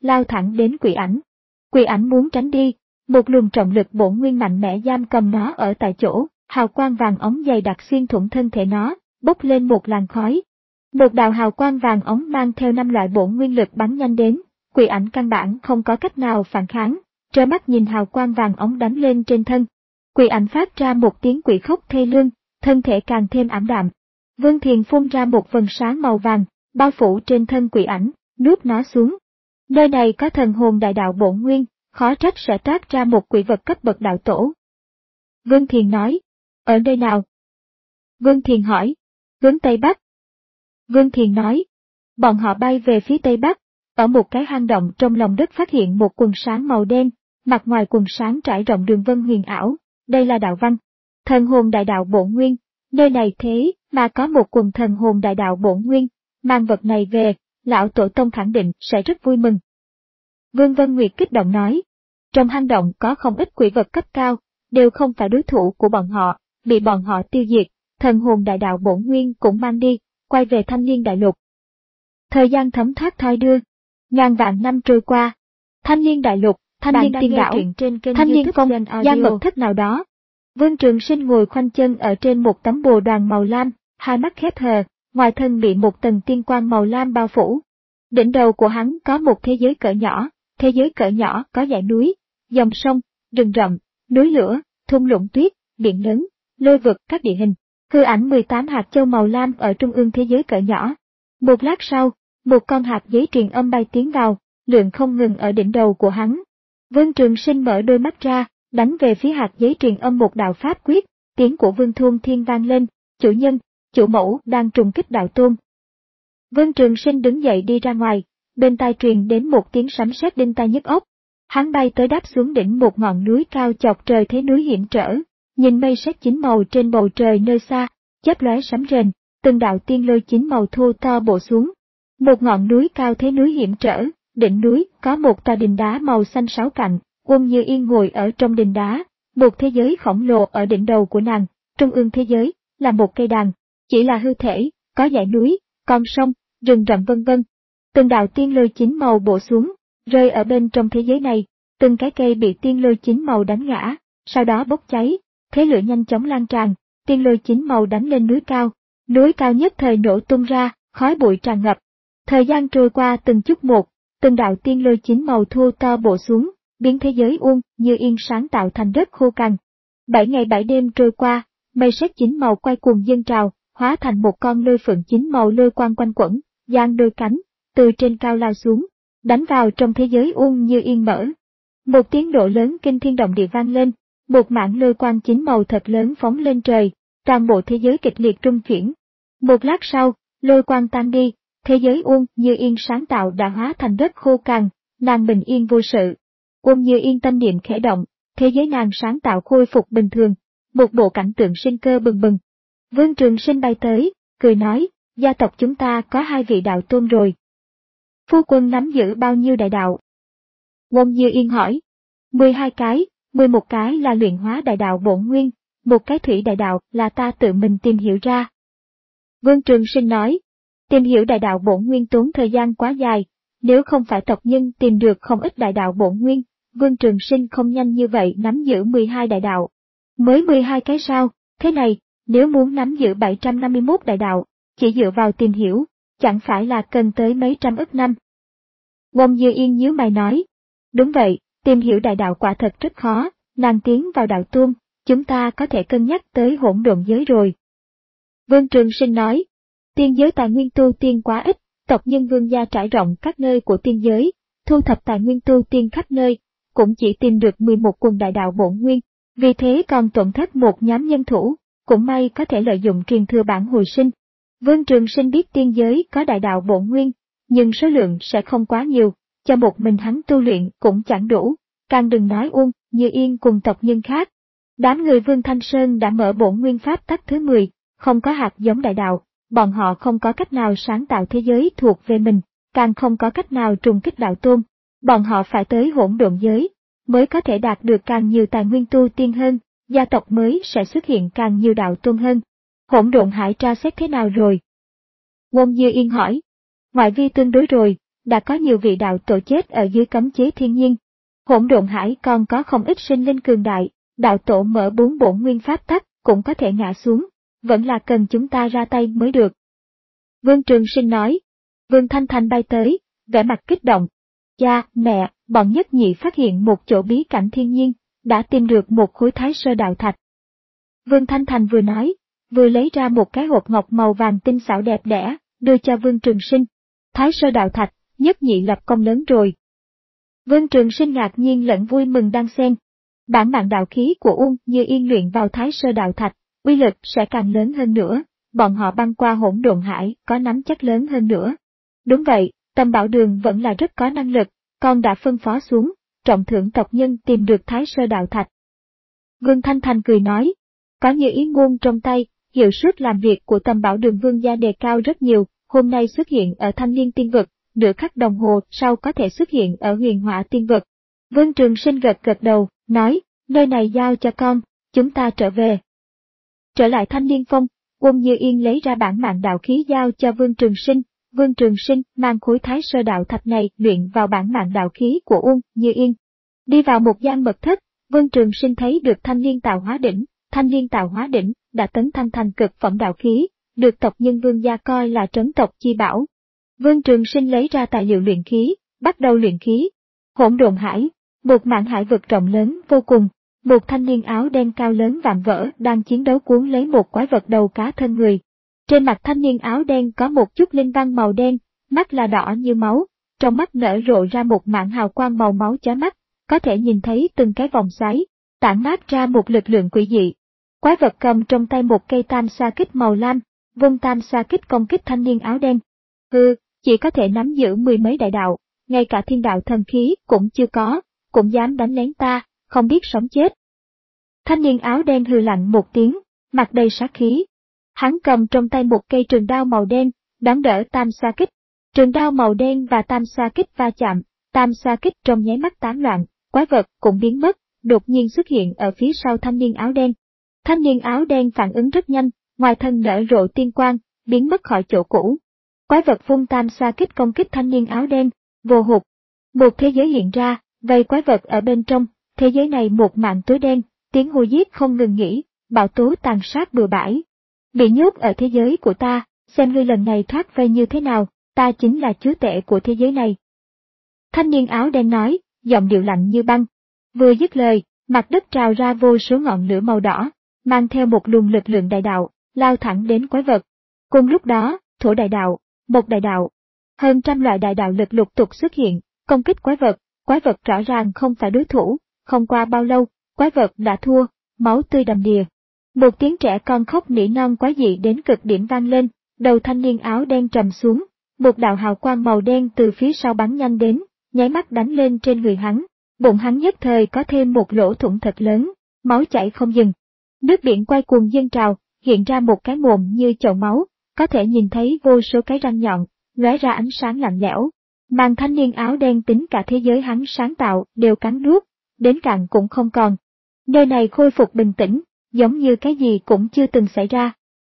lao thẳng đến quỷ ảnh. Quỷ ảnh muốn tránh đi, một luồng trọng lực bổn nguyên mạnh mẽ giam cầm nó ở tại chỗ, hào quang vàng ống dày đặc xuyên thủng thân thể nó, bốc lên một làn khói. Một đạo hào quang vàng ống mang theo năm loại bổn nguyên lực bắn nhanh đến, quỷ ảnh căn bản không có cách nào phản kháng, trơ mắt nhìn hào quang vàng ống đánh lên trên thân. Quỷ ảnh phát ra một tiếng quỷ khóc thê lương, thân thể càng thêm ảm đạm. Vương Thiền phun ra một vầng sáng màu vàng, bao phủ trên thân quỷ ảnh, nuốt nó xuống. Nơi này có thần hồn đại đạo bổn nguyên, khó trách sẽ toát ra một quỷ vật cấp bậc đạo tổ. Vương Thiền nói, ở nơi nào? Vương Thiền hỏi, hướng Tây Bắc. Vương Thiền nói, bọn họ bay về phía Tây Bắc, ở một cái hang động trong lòng đất phát hiện một quần sáng màu đen, mặt ngoài quần sáng trải rộng đường vân huyền ảo, đây là đạo văn. Thần hồn đại đạo bổn nguyên, nơi này thế mà có một quần thần hồn đại đạo bổn nguyên, mang vật này về, lão tổ tông khẳng định sẽ rất vui mừng. Vương Vân Nguyệt kích động nói, trong hang động có không ít quỷ vật cấp cao, đều không phải đối thủ của bọn họ, bị bọn họ tiêu diệt, thần hồn đại đạo bổn nguyên cũng mang đi, quay về Thanh Liên Đại Lục. Thời gian thấm thoát thoi đưa, ngàn vạn năm trôi qua, Thanh Liên Đại Lục, Thanh Liên Tiên Đảo, Thanh Liên Phong, gian mật thất nào đó. Vương Trường Sinh ngồi khoanh chân ở trên một tấm bồ đoàn màu lam, hai mắt khép hờ, ngoài thân bị một tầng tiên quang màu lam bao phủ. Đỉnh đầu của hắn có một thế giới cỡ nhỏ, thế giới cỡ nhỏ có dãy núi, dòng sông, rừng rậm, núi lửa, thung lũng tuyết, biển lớn, lôi vực các địa hình. Hư ảnh mười tám hạt châu màu lam ở trung ương thế giới cỡ nhỏ. Một lát sau, một con hạt giấy truyền âm bay tiến vào, lượn không ngừng ở đỉnh đầu của hắn. Vương Trường Sinh mở đôi mắt ra, đánh về phía hạt giấy truyền âm một đạo pháp quyết, tiếng của Vương Thôn Thiên vang lên, chủ nhân, chủ mẫu đang trùng kích đạo tôn. Vương Trường Sinh đứng dậy đi ra ngoài, bên tai truyền đến một tiếng sấm sét đinh tai nhức óc. Hắn bay tới đáp xuống đỉnh một ngọn núi cao chọc trời thế núi hiểm trở, nhìn mây sét chín màu trên bầu trời nơi xa, chớp lóe sấm rền, từng đạo tiên lôi chín màu thô to bổ xuống. Một ngọn núi cao thế núi hiểm trở, đỉnh núi có một tòa đình đá màu xanh sáu cạnh, Uông Như Yên ngồi ở trong đình đá, một thế giới khổng lồ ở đỉnh đầu của nàng, trung ương thế giới là một cây đàn, chỉ là hư thể, có dãy núi, con sông, rừng rậm vân vân. Từng đạo tiên lôi chín màu bổ xuống, rơi ở bên trong thế giới này, từng cái cây bị tiên lôi chín màu đánh ngã, sau đó bốc cháy, thế lửa nhanh chóng lan tràn, tiên lôi chín màu đánh lên núi cao, núi cao nhất thời nổ tung ra, khói bụi tràn ngập. Thời gian trôi qua từng chút một, từng đạo tiên lôi chín màu thô to bổ xuống, biến thế giới Uông Như Yên sáng tạo thành đất khô cằn. Bảy ngày bảy đêm trôi qua, mây sét chín màu quay cuồng dâng trào, hóa thành một con lôi phượng chín màu lôi quang quanh quẩn, giang đôi cánh, từ trên cao lao xuống, đánh vào trong thế giới Uông Như Yên mở. Một tiếng nổ lớn kinh thiên động địa vang lên, một mảng lôi quang chín màu thật lớn phóng lên trời, toàn bộ thế giới kịch liệt rung chuyển. Một lát sau, lôi quang tan đi, thế giới Uông Như Yên sáng tạo đã hóa thành đất khô cằn, nàng bình yên vô sự. Uông Như Yên tâm niệm khẽ động, thế giới nàng sáng tạo khôi phục bình thường, một bộ cảnh tượng sinh cơ bừng bừng. Vương Trường Sinh bay tới, cười nói, gia tộc chúng ta có hai vị đạo tôn rồi. Phu quân nắm giữ bao nhiêu đại đạo? Uông Như Yên hỏi. Mười hai cái, mười một cái là luyện hóa đại đạo bổn nguyên, một cái thủy đại đạo là ta tự mình tìm hiểu ra. Vương Trường Sinh nói, tìm hiểu đại đạo bổn nguyên tốn thời gian quá dài, nếu không phải tộc nhân tìm được không ít đại đạo bổn nguyên, Vương Trường Sinh không nhanh như vậy nắm giữ mười hai đại đạo. Mới mười hai cái sao, thế này, nếu muốn nắm giữ bảy trăm năm mươi mốt đại đạo, chỉ dựa vào tìm hiểu, chẳng phải là cần tới mấy trăm ức năm. Uông Như Yên nhíu mày nói, đúng vậy, tìm hiểu đại đạo quả thật rất khó, nàng tiến vào đạo tôn, chúng ta có thể cân nhắc tới hỗn độn giới rồi. Vương Trường Sinh nói, tiên giới tài nguyên tu tiên quá ít, tộc nhân vương gia trải rộng các nơi của tiên giới, thu thập tài nguyên tu tiên khắp nơi, cũng chỉ tìm được mười một quần đại đạo bổn nguyên, vì thế còn tổn thất một nhóm nhân thủ, cũng may có thể lợi dụng truyền thừa bản hồi sinh. Vương Trường Sinh biết tiên giới có đại đạo bổn nguyên, nhưng số lượng sẽ không quá nhiều, cho một mình hắn tu luyện cũng chẳng đủ, càng đừng nói Uông Như Yên cùng tộc nhân khác. Đám người Vương Thanh Sơn đã mở bổn nguyên pháp tắc thứ mười, không có hạt giống đại đạo, bọn họ không có cách nào sáng tạo thế giới thuộc về mình, càng không có cách nào trùng kích đạo tôn. Bọn họ phải tới hỗn độn giới, mới có thể đạt được càng nhiều tài nguyên tu tiên hơn, gia tộc mới sẽ xuất hiện càng nhiều đạo tôn hơn. Hỗn độn hải tra xét thế nào rồi? Uông Như Yên hỏi. Ngoại vi tương đối rồi, đã có nhiều vị đạo tổ chết ở dưới cấm chế thiên nhiên. Hỗn độn hải còn có không ít sinh linh cường đại, đạo tổ mở bốn bổn nguyên pháp tắc cũng có thể ngã xuống, vẫn là cần chúng ta ra tay mới được. Vương Trường Sinh nói. Vương Thanh Thanh bay tới, vẻ mặt kích động. Cha, mẹ, bọn nhất nhị phát hiện một chỗ bí cảnh thiên nhiên, đã tìm được một khối thái sơ đạo thạch. Vương Thanh Thanh vừa nói, vừa lấy ra một cái hộp ngọc màu vàng tinh xảo đẹp đẽ, đưa cho Vương Trường Sinh. Thái sơ đạo thạch, nhất nhị lập công lớn rồi. Vương Trường Sinh ngạc nhiên lẫn vui mừng đan xen. Bản mạng đạo khí của Uông Như Yên luyện vào thái sơ đạo thạch, uy lực sẽ càng lớn hơn nữa, bọn họ băng qua hỗn độn hải có nắm chắc lớn hơn nữa. Đúng vậy, Tâm Bảo Đường vẫn là rất có năng lực, con đã phân phó xuống, trọng thưởng tộc nhân tìm được thái sơ đạo thạch. Vương Thanh Thanh cười nói, có Như Ý ngôn trong tay, hiệu suất làm việc của Tâm Bảo Đường Vương gia đề cao rất nhiều, hôm nay xuất hiện ở Thanh Liên Tiên Vực, nửa khắc đồng hồ sau có thể xuất hiện ở Huyền Hỏa Tiên Vực. Vương Trường Sinh gật gật đầu, nói, nơi này giao cho con, chúng ta trở về. Trở lại Thanh Liên Phong, Uông Như Yên lấy ra bản mạng đạo khí giao cho Vương Trường Sinh, Vương Trường Sinh mang khối thái sơ đạo thạch này luyện vào bản mạng đạo khí của Uông Như Yên. Đi vào một gian mật thất, Vương Trường Sinh thấy được Thanh Liên Tạo Hóa Đỉnh, Thanh Liên Tạo Hóa Đỉnh đã tấn thăng thành cực phẩm đạo khí, được tộc nhân Vương gia coi là trấn tộc chi bảo. Vương Trường Sinh lấy ra tài liệu luyện khí, bắt đầu luyện khí. Hỗn độn hải, một mảng hải vực rộng lớn vô cùng, một thanh niên áo đen cao lớn vạm vỡ đang chiến đấu cuốn lấy một quái vật đầu cá thân người. Trên mặt thanh niên áo đen có một chút linh văn màu đen, mắt là đỏ như máu, trong mắt nở rộ ra một mảng hào quang màu máu chói mắt, có thể nhìn thấy từng cái vòng xoáy, tản mát ra một lực lượng quỷ dị. Quái vật cầm trong tay một cây tam sa kích màu lam, vung tam sa kích công kích thanh niên áo đen. Hừ, chỉ có thể nắm giữ mười mấy đại đạo, ngay cả thiên đạo thần khí cũng chưa có, cũng dám đánh lén ta, không biết sống chết. Thanh niên áo đen hừ lạnh một tiếng, mặt đầy sát khí. Hắn cầm trong tay một cây trường đao màu đen, đón đỡ tam sa kích. Trường đao màu đen và tam sa kích va chạm, tam sa kích trong nháy mắt tán loạn, quái vật cũng biến mất, đột nhiên xuất hiện ở phía sau thanh niên áo đen. Thanh niên áo đen phản ứng rất nhanh, ngoài thân nở rộ tiên quang, biến mất khỏi chỗ cũ. Quái vật vung tam sa kích công kích thanh niên áo đen, vô hụt. Một thế giới hiện ra, vây quái vật ở bên trong, thế giới này một mảng tối đen, tiếng hô giết không ngừng nghỉ, bạo tố tàn sát bừa bãi. Bị nhốt ở thế giới của ta, xem ngươi lần này thoát vây như thế nào, ta chính là chúa tể của thế giới này. Thanh niên áo đen nói, giọng điệu lạnh như băng. Vừa dứt lời, mặt đất trào ra vô số ngọn lửa màu đỏ, mang theo một luồng lực lượng đại đạo, lao thẳng đến quái vật. Cùng lúc đó, thổ đại đạo, một đại đạo, hơn trăm loại đại đạo lực lục tục xuất hiện, công kích quái vật. Quái vật rõ ràng không phải đối thủ, không qua bao lâu, quái vật đã thua, máu tươi đầm đìa. Một tiếng trẻ con khóc nỉ non quái dị đến cực điểm vang lên, đầu thanh niên áo đen trầm xuống, một đạo hào quang màu đen từ phía sau bắn nhanh đến, nháy mắt đánh lên trên người hắn, bụng hắn nhất thời có thêm một lỗ thủng thật lớn, máu chảy không dừng. Nước biển quay cuồng dâng trào, hiện ra một cái mồm như chậu máu, có thể nhìn thấy vô số cái răng nhọn, lóe ra ánh sáng lạnh lẽo. Màn thanh niên áo đen tính cả thế giới hắn sáng tạo đều cắn nuốt, đến cạn cũng không còn. Nơi này khôi phục bình tĩnh, giống như cái gì cũng chưa từng xảy ra.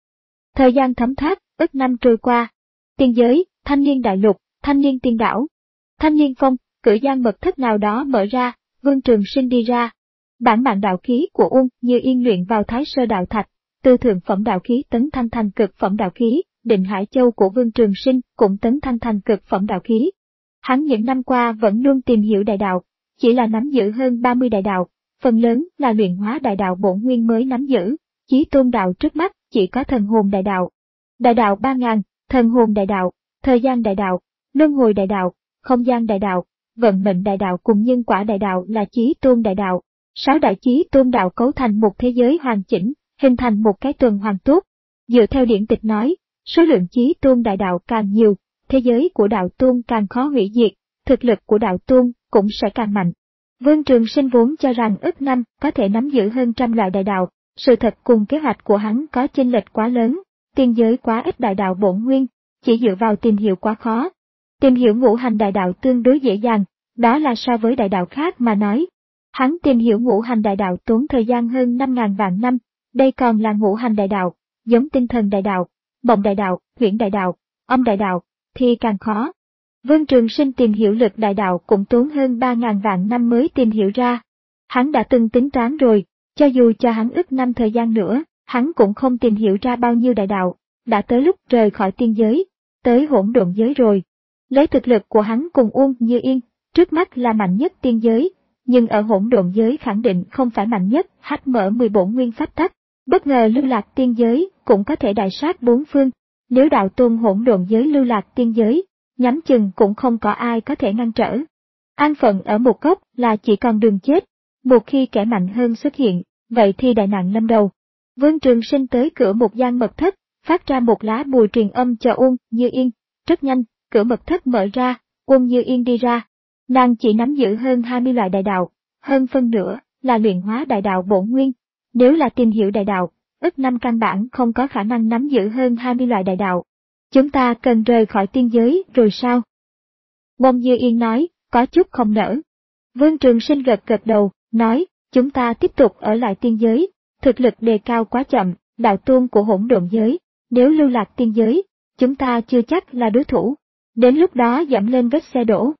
Thời gian thấm thoát, ức năm trôi qua. Tiên giới, thanh niên đại lục, thanh niên tiên đảo. Thanh niên phong, cửa gian mật thất nào đó mở ra, Vương Trường Sinh đi ra. Bản mạng đạo khí của Uông Như Yên luyện vào thái sơ đạo thạch, từ thượng phẩm đạo khí tấn thăng thành cực phẩm đạo khí, Định Hải Châu của Vương Trường Sinh cũng tấn thăng thành cực phẩm đạo khí. Hắn những năm qua vẫn luôn tìm hiểu đại đạo, chỉ là nắm giữ hơn ba mươi đại đạo, phần lớn là luyện hóa đại đạo bổn nguyên mới nắm giữ, chí tôn đạo trước mắt chỉ có thần hồn đại đạo. Đại đạo ba ngàn, thần hồn đại đạo, thời gian đại đạo, luân hồi đại đạo, không gian đại đạo, vận mệnh đại đạo cùng nhân quả đại đạo là chí tôn đại đạo. Sáu đại chí tôn đạo cấu thành một thế giới hoàn chỉnh, hình thành một cái tuần hoàn tốt. Dựa theo điển tịch nói, số lượng chí tôn đại đạo càng nhiều, thế giới của đạo tôn càng khó hủy diệt, thực lực của đạo tôn cũng sẽ càng mạnh. Vương Trường Sinh vốn cho rằng ức năm có thể nắm giữ hơn trăm loại đại đạo, sự thật cùng kế hoạch của hắn có chênh lệch quá lớn, tiên giới quá ít đại đạo bổn nguyên, chỉ dựa vào tìm hiểu quá khó. Tìm hiểu ngũ hành đại đạo tương đối dễ dàng, đó là so với đại đạo khác mà nói. Hắn tìm hiểu ngũ hành đại đạo tốn thời gian hơn năm ngàn vạn năm, đây còn là ngũ hành đại đạo, giống tinh thần đại đạo, mộng đại đạo, huyễn đại đạo, âm đại đạo, thì càng khó. Vương Trường Sinh tìm hiểu lực đại đạo cũng tốn hơn ba ngàn vạn năm mới tìm hiểu ra. Hắn đã từng tính toán rồi, cho dù cho hắn ức năm thời gian nữa, hắn cũng không tìm hiểu ra bao nhiêu đại đạo, đã tới lúc rời khỏi tiên giới, tới hỗn độn giới rồi. Lấy thực lực của hắn cùng Uông Như Yên, trước mắt là mạnh nhất tiên giới, nhưng ở hỗn độn giới khẳng định không phải mạnh nhất, hách mở mười bốn nguyên pháp tắc, bất ngờ lưu lạc tiên giới cũng có thể đại sát bốn phương, nếu đạo tôn hỗn độn giới lưu lạc tiên giới, nhắm chừng cũng không có ai có thể ngăn trở. An phận ở một góc là chỉ còn đường chết, một khi kẻ mạnh hơn xuất hiện, vậy thì đại nạn lâm đầu. Vương Trường Sinh tới cửa một gian mật thất, phát ra một lá bùa truyền âm cho Uông Như Yên, rất nhanh, cửa mật thất mở ra, Uông Như Yên đi ra. Nàng chỉ nắm giữ hơn hai mươi loại đại đạo, hơn phân nửa là luyện hóa đại đạo bổn nguyên. Nếu là tìm hiểu đại đạo, ức năm căn bản không có khả năng nắm giữ hơn hai mươi loại đại đạo. Chúng ta cần rời khỏi tiên giới rồi sao? Uông Như Yên nói, có chút không nỡ. Vương Trường Sinh gật gật đầu, nói, chúng ta tiếp tục ở lại tiên giới, thực lực đề cao quá chậm, đạo tôn của hỗn độn giới, nếu lưu lạc tiên giới, chúng ta chưa chắc là đối thủ, đến lúc đó dẫm lên vết xe đổ.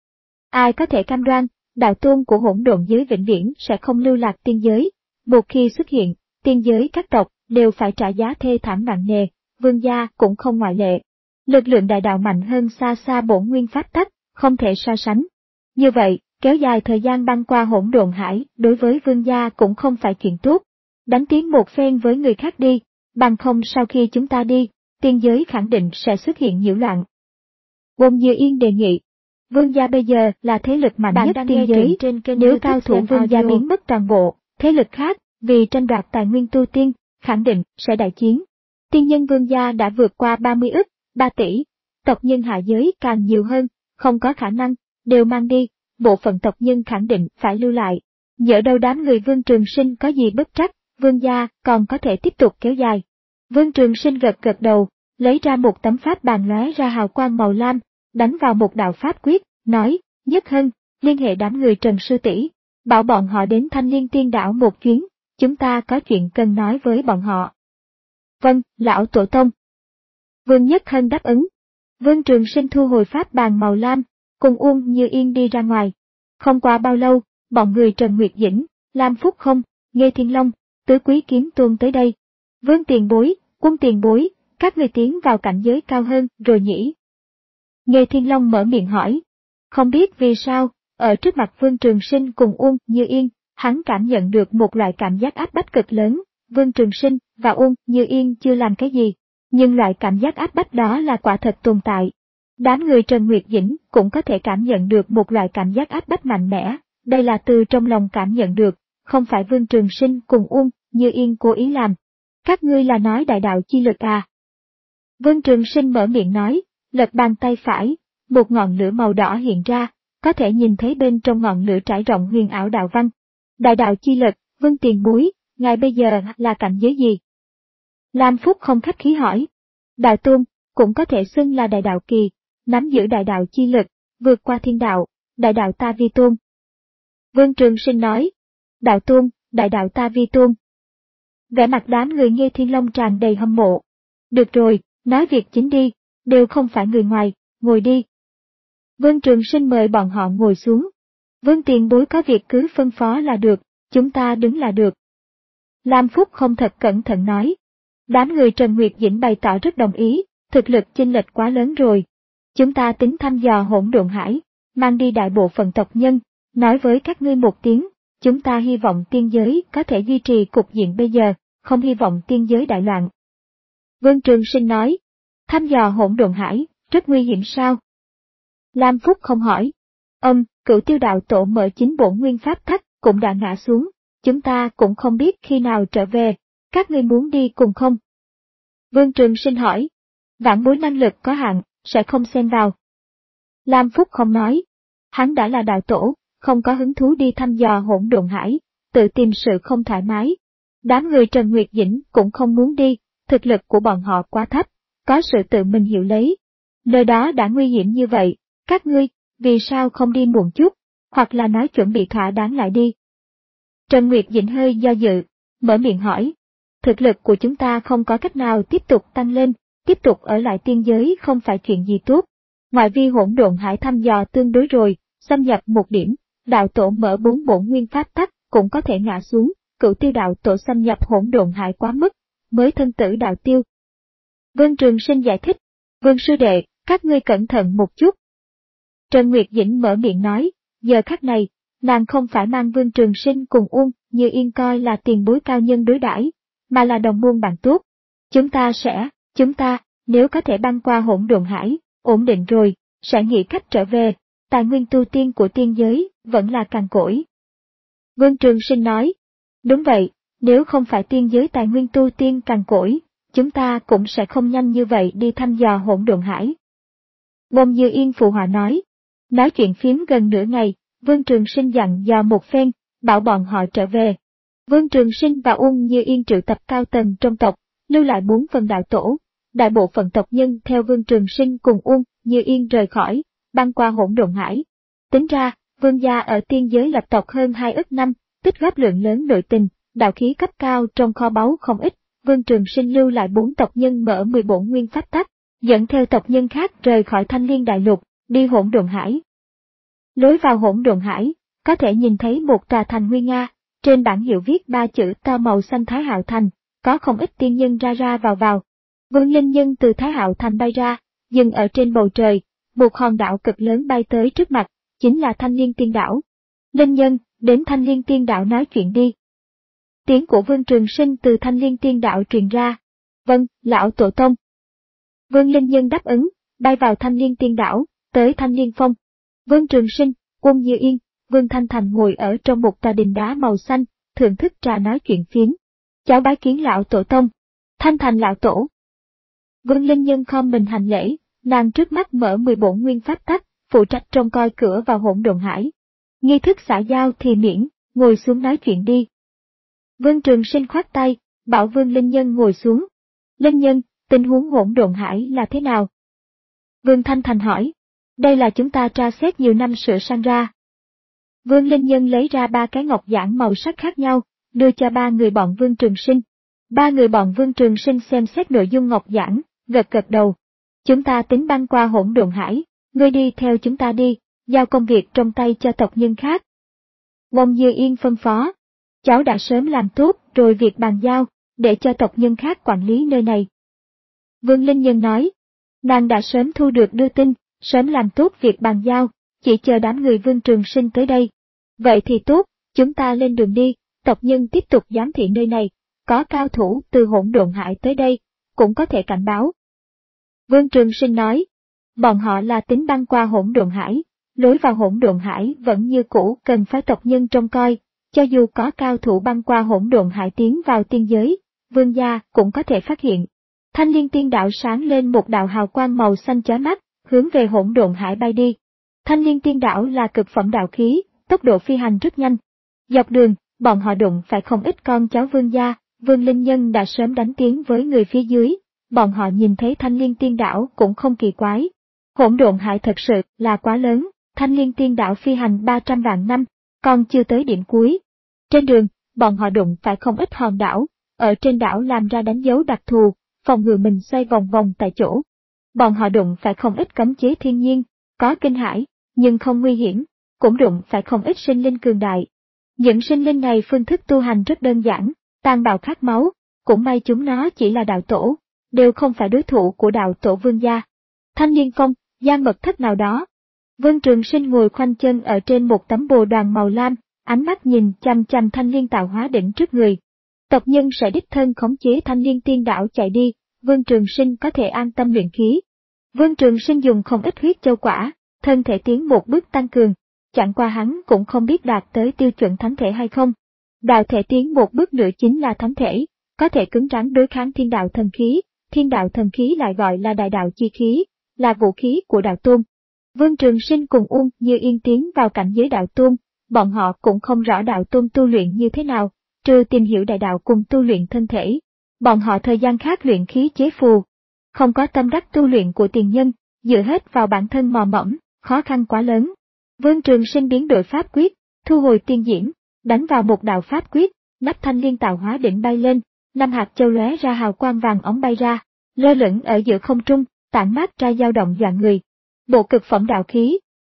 Ai có thể cam đoan, đạo tôn của hỗn độn giới vĩnh viễn sẽ không lưu lạc tiên giới, một khi xuất hiện, tiên giới các tộc đều phải trả giá thê thảm nặng nề, Vương gia cũng không ngoại lệ. Lực lượng đại đạo mạnh hơn xa xa bổn nguyên pháp tắc, không thể so sánh. Như vậy, kéo dài thời gian băng qua hỗn độn hải đối với Vương gia cũng không phải chuyện tốt. Đánh tiếng một phen với người khác đi, bằng không sau khi chúng ta đi, tiên giới khẳng định sẽ xuất hiện nhiễu loạn. Uông Như Yên đề nghị, Vương gia bây giờ là thế lực mạnh Bạn nhất đang tiên nghe giới, truyện trên kênh nếu YouTube cao thủ Gen Vương gia Audio. biến mất toàn bộ, thế lực khác, vì tranh đoạt tài nguyên tu tiên, khẳng định sẽ đại chiến. Tiên nhân Vương gia đã vượt qua ba mươi ức, ba tỷ, tộc nhân hạ giới càng nhiều hơn, không có khả năng, đều mang đi, bộ phận tộc nhân khẳng định phải lưu lại. Nhỡ đâu đám người Vương Trường Sinh có gì bất trắc, Vương gia còn có thể tiếp tục kéo dài. Vương Trường Sinh gật gật đầu, lấy ra một tấm pháp bàn lóe ra hào quang màu lam, đánh vào một đạo pháp quyết, nói, Nhất Hân, liên hệ đám người Trần Sư tỷ, bảo bọn họ đến Thanh Liên Tiên Đảo một chuyến, chúng ta có chuyện cần nói với bọn họ. Vâng, lão tổ tông. Vương Nhất Hân đáp ứng. Vương Trường Sinh thu hồi pháp bàn màu lam, cùng Uông Như Yên đi ra ngoài. Không qua bao lâu, bọn người Trần Nguyệt Dĩnh, Lam Phúc Không, Nghê Thiên Long, Tứ Quý Kiếm Tuôn tới đây. Vương tiền bối, Quân tiền bối, các người tiến vào cảnh giới cao hơn rồi nhỉ? Nghê Thiên Long mở miệng hỏi. Không biết vì sao, ở trước mặt Vương Trường Sinh cùng Uông Như Yên, hắn cảm nhận được một loại cảm giác áp bách cực lớn. Vương Trường Sinh và Uông Như Yên chưa làm cái gì, nhưng loại cảm giác áp bách đó là quả thật tồn tại. Đám người Trần Nguyệt Dĩnh cũng có thể cảm nhận được một loại cảm giác áp bách mạnh mẽ, đây là từ trong lòng cảm nhận được, không phải Vương Trường Sinh cùng Uông Như Yên cố ý làm. Các ngươi là nói đại đạo chi lực à? Vương Trường Sinh mở miệng nói, lật bàn tay phải, một ngọn lửa màu đỏ hiện ra, có thể nhìn thấy bên trong ngọn lửa trải rộng huyền ảo đạo văn. Đại đạo chi lực, Vương tiền bối, ngài bây giờ là cảnh giới gì? Lam Phúc không khách khí hỏi. Đạo tôn, cũng có thể xưng là đại đạo kỳ, nắm giữ đại đạo chi lực, vượt qua thiên đạo, đại đạo ta vi tôn. Vương Trường Sinh nói, đạo tôn, đại đạo ta vi tôn. Vẻ mặt đám người Nghê Thiên Long tràn đầy hâm mộ. Được rồi, nói việc chính đi, đều không phải người ngoài, ngồi đi. Vương Trường Sinh mời bọn họ ngồi xuống. Vương tiền bối có việc cứ phân phó là được, chúng ta đứng là được. Lam Phúc không thật cẩn thận nói. Đám người Trần Nguyệt Dĩnh bày tỏ rất đồng ý, thực lực chênh lệch quá lớn rồi. Chúng ta tính thăm dò hỗn độn hải, mang đi đại bộ phận tộc nhân, nói với các ngươi một tiếng, chúng ta hy vọng tiên giới có thể duy trì cục diện bây giờ, không hy vọng tiên giới đại loạn. Vương Trường Sinh nói, thăm dò hỗn độn hải, rất nguy hiểm sao? Lam Phúc không hỏi. Ông, Cửu Tiêu đạo tổ mở chính bổn nguyên pháp thất cũng đã ngã xuống, chúng ta cũng không biết khi nào trở về, các ngươi muốn đi cùng không? Vương Trường Sinh hỏi. Vãn bối năng lực có hạn, sẽ không xen vào. Lam Phúc không nói. Hắn đã là đạo tổ, không có hứng thú đi thăm dò hỗn độn hải, tự tìm sự không thoải mái. Đám người Trần Nguyệt Dĩnh cũng không muốn đi, thực lực của bọn họ quá thấp, có sự tự mình hiểu lấy. Nơi đó đã nguy hiểm như vậy, các ngươi, vì sao không đi muộn chút, hoặc là nói chuẩn bị thỏa đáng lại đi. Trần Nguyệt Dĩnh hơi do dự, mở miệng hỏi. Thực lực của chúng ta không có cách nào tiếp tục tăng lên, tiếp tục ở lại tiên giới không phải chuyện gì tốt. Ngoại vi hỗn độn hải thăm dò tương đối rồi, xâm nhập một điểm, đạo tổ mở bốn bổn nguyên pháp tắc cũng có thể ngã xuống, Cửu Tiêu đạo tổ xâm nhập hỗn độn hải quá mức, mới thân tử đạo tiêu. Vương Trường Sinh giải thích, Vương sư đệ, các ngươi cẩn thận một chút. Trần Nguyệt Dĩnh mở miệng nói, giờ khắc này, nàng không phải mang Vương Trường Sinh cùng Uông Như Yên coi là tiền bối cao nhân đối đãi, mà là đồng môn bạn tốt. Chúng ta sẽ, chúng ta, nếu có thể băng qua hỗn độn hải, ổn định rồi, sẽ nghĩ cách trở về, tài nguyên tu tiên của tiên giới, vẫn là cằn cỗi. Vương Trường Sinh nói, đúng vậy, nếu không phải tiên giới tài nguyên tu tiên cằn cỗi, chúng ta cũng sẽ không nhanh như vậy đi thăm dò hỗn độn hải. Uông Như Yên phụ họa nói, nói chuyện phiếm gần nửa ngày, Vương Trường Sinh dặn dò một phen, bảo bọn họ trở về. Vương Trường Sinh và Uông Như Yên triệu tập cao tầng trong tộc, lưu lại bốn phần đạo tổ, đại bộ phận tộc nhân theo Vương Trường Sinh cùng Uông Như Yên rời khỏi, băng qua hỗn độn hải. Tính ra, Vương gia ở tiên giới lập tộc hơn hai ức năm, tích góp lượng lớn nội tình, đạo khí cấp cao trong kho báu không ít. Vương Trường Sinh lưu lại bốn tộc nhân mở mười bổn nguyên pháp tắc, dẫn theo tộc nhân khác rời khỏi Thanh Liên Đại Lục, đi hỗn độn hải. Lối vào hỗn độn hải, có thể nhìn thấy một tòa thành nguy nga, trên bảng hiệu viết ba chữ to màu xanh Thái Hạo Thành, có không ít tiên nhân ra ra vào vào. Vương Linh Nhân từ Thái Hạo Thành bay ra, dừng ở trên bầu trời, một hòn đảo cực lớn bay tới trước mặt, chính là Thanh Liên Tiên Đảo. Linh Nhân, đến Thanh Liên Tiên Đảo nói chuyện đi. Tiếng của Vương Trường Sinh từ Thanh Liên Tiên Đạo truyền ra. Vâng, lão tổ tông. Vương Linh Nhân đáp ứng, bay vào Thanh Liên Tiên Đảo, tới Thanh Liên Phong. Vương Trường Sinh, Uông Như Yên, Vương Thanh Thành ngồi ở trong một tòa đình đá màu xanh, thưởng thức trà nói chuyện phiếm. Cháu bái kiến lão tổ tông. Thanh Thành lão tổ. Vương Linh Nhân khom mình hành lễ, nàng trước mắt mở mười bổn nguyên pháp tắc, phụ trách trông coi cửa vào hỗn độn hải. Nghi thức xã giao thì miễn, ngồi xuống nói chuyện đi. Vương Trường Sinh khoát tay, bảo Vương Linh Nhân ngồi xuống. Linh Nhân, tình huống hỗn độn hải là thế nào? Vương Thanh Thành hỏi. Đây là chúng ta tra xét nhiều năm sửa sang ra. Vương Linh Nhân lấy ra ba cái ngọc giản màu sắc khác nhau, đưa cho ba người bọn Vương Trường Sinh. Ba người bọn Vương Trường Sinh xem xét nội dung ngọc giản, gật gật đầu. Chúng ta tính băng qua hỗn độn hải, ngươi đi theo chúng ta đi, giao công việc trong tay cho tộc nhân khác. Uông Như Yên phân phó. Cháu đã sớm làm tốt rồi việc bàn giao, để cho tộc nhân khác quản lý nơi này. Vương Linh Nhân nói, nàng đã sớm thu được đưa tin, sớm làm tốt việc bàn giao, chỉ chờ đám người Vương Trường Sinh tới đây. Vậy thì tốt, chúng ta lên đường đi, tộc nhân tiếp tục giám thị nơi này, có cao thủ từ hỗn độn hải tới đây, cũng có thể cảnh báo. Vương Trường Sinh nói, bọn họ là tính băng qua hỗn độn hải, lối vào hỗn độn hải vẫn như cũ cần phải tộc nhân trông coi. Cho dù có cao thủ băng qua hỗn độn hải tiến vào tiên giới, Vương gia cũng có thể phát hiện. Thanh Liên Tiên Đạo sáng lên một đạo hào quang màu xanh chói mắt, hướng về hỗn độn hải bay đi. Thanh Liên Tiên Đạo là cực phẩm đạo khí, tốc độ phi hành rất nhanh. Dọc đường, bọn họ đụng phải không ít con cháu Vương gia, Vương Linh Nhân đã sớm đánh tiếng với người phía dưới, bọn họ nhìn thấy Thanh Liên Tiên Đạo cũng không kỳ quái. Hỗn độn hải thật sự là quá lớn, Thanh Liên Tiên Đạo phi hành ba trăm vạn năm, còn chưa tới điểm cuối. Trên đường, bọn họ đụng phải không ít hòn đảo, ở trên đảo làm ra đánh dấu đặc thù, phòng ngừa mình xoay vòng vòng tại chỗ. Bọn họ đụng phải không ít cấm chế thiên nhiên, có kinh hãi, nhưng không nguy hiểm, cũng đụng phải không ít sinh linh cường đại. Những sinh linh này phương thức tu hành rất đơn giản, tàn bạo khát máu, cũng may chúng nó chỉ là đạo tổ, đều không phải đối thủ của đạo tổ Vương gia. Thanh Liên Phong, gian mật thất nào đó. Vương Trường Sinh ngồi khoanh chân ở trên một tấm bồ đoàn màu lam, ánh mắt nhìn chằm chằm Thanh Liên Tạo Hóa Đỉnh trước người. Tộc nhân sẽ đích thân khống chế Thanh Liên Tiên Đảo chạy đi, Vương Trường Sinh có thể an tâm luyện khí. Vương Trường Sinh dùng không ít huyết châu quả, thân thể tiến một bước tăng cường, chẳng qua hắn cũng không biết đạt tới tiêu chuẩn thánh thể hay không. Đạo thể tiến một bước nữa chính là thánh thể, có thể cứng rắn đối kháng thiên đạo thần khí, thiên đạo thần khí lại gọi là đại đạo chi khí, là vũ khí của đạo tôn. Vương Trường Sinh cùng Uông Như Yên tiến vào cảnh giới đạo tôn, bọn họ cũng không rõ đạo tôn tu luyện như thế nào, trừ tìm hiểu đại đạo cùng tu luyện thân thể. Bọn họ thời gian khác luyện khí chế phù, không có tâm đắc tu luyện của tiền nhân, dựa hết vào bản thân mò mẫm, khó khăn quá lớn. Vương Trường Sinh biến đổi pháp quyết, thu hồi tiên diễm, đánh vào một đạo pháp quyết, nắp Thanh Liên Tạo Hóa Đỉnh bay lên, năm hạt châu lóe ra hào quang vàng óng bay ra, lơ lửng ở giữa không trung, tản mát ra dao động dọa người. Bộ cực phẩm đạo khí.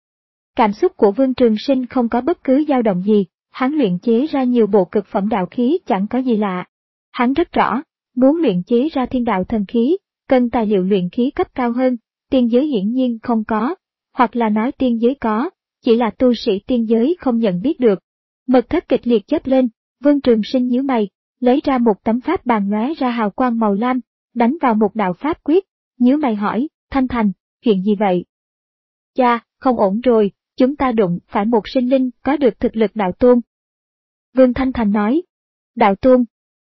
Cảm xúc của Vương Trường Sinh không có bất cứ dao động gì, hắn luyện chế ra nhiều bộ cực phẩm đạo khí chẳng có gì lạ. Hắn rất rõ, muốn luyện chế ra thiên đạo thần khí, cần tài liệu luyện khí cấp cao hơn, tiên giới hiển nhiên không có, hoặc là nói tiên giới có, chỉ là tu sĩ tiên giới không nhận biết được. Mật thất kịch liệt chớp lên, Vương Trường Sinh nhíu mày, lấy ra một tấm pháp bàn lóe ra hào quang màu lam, đánh vào một đạo pháp quyết, nhíu mày hỏi, Thanh Thành, chuyện gì vậy? Cha, không ổn rồi, chúng ta đụng phải một sinh linh có được thực lực đạo tôn. Vương Thanh Thành nói, đạo tôn.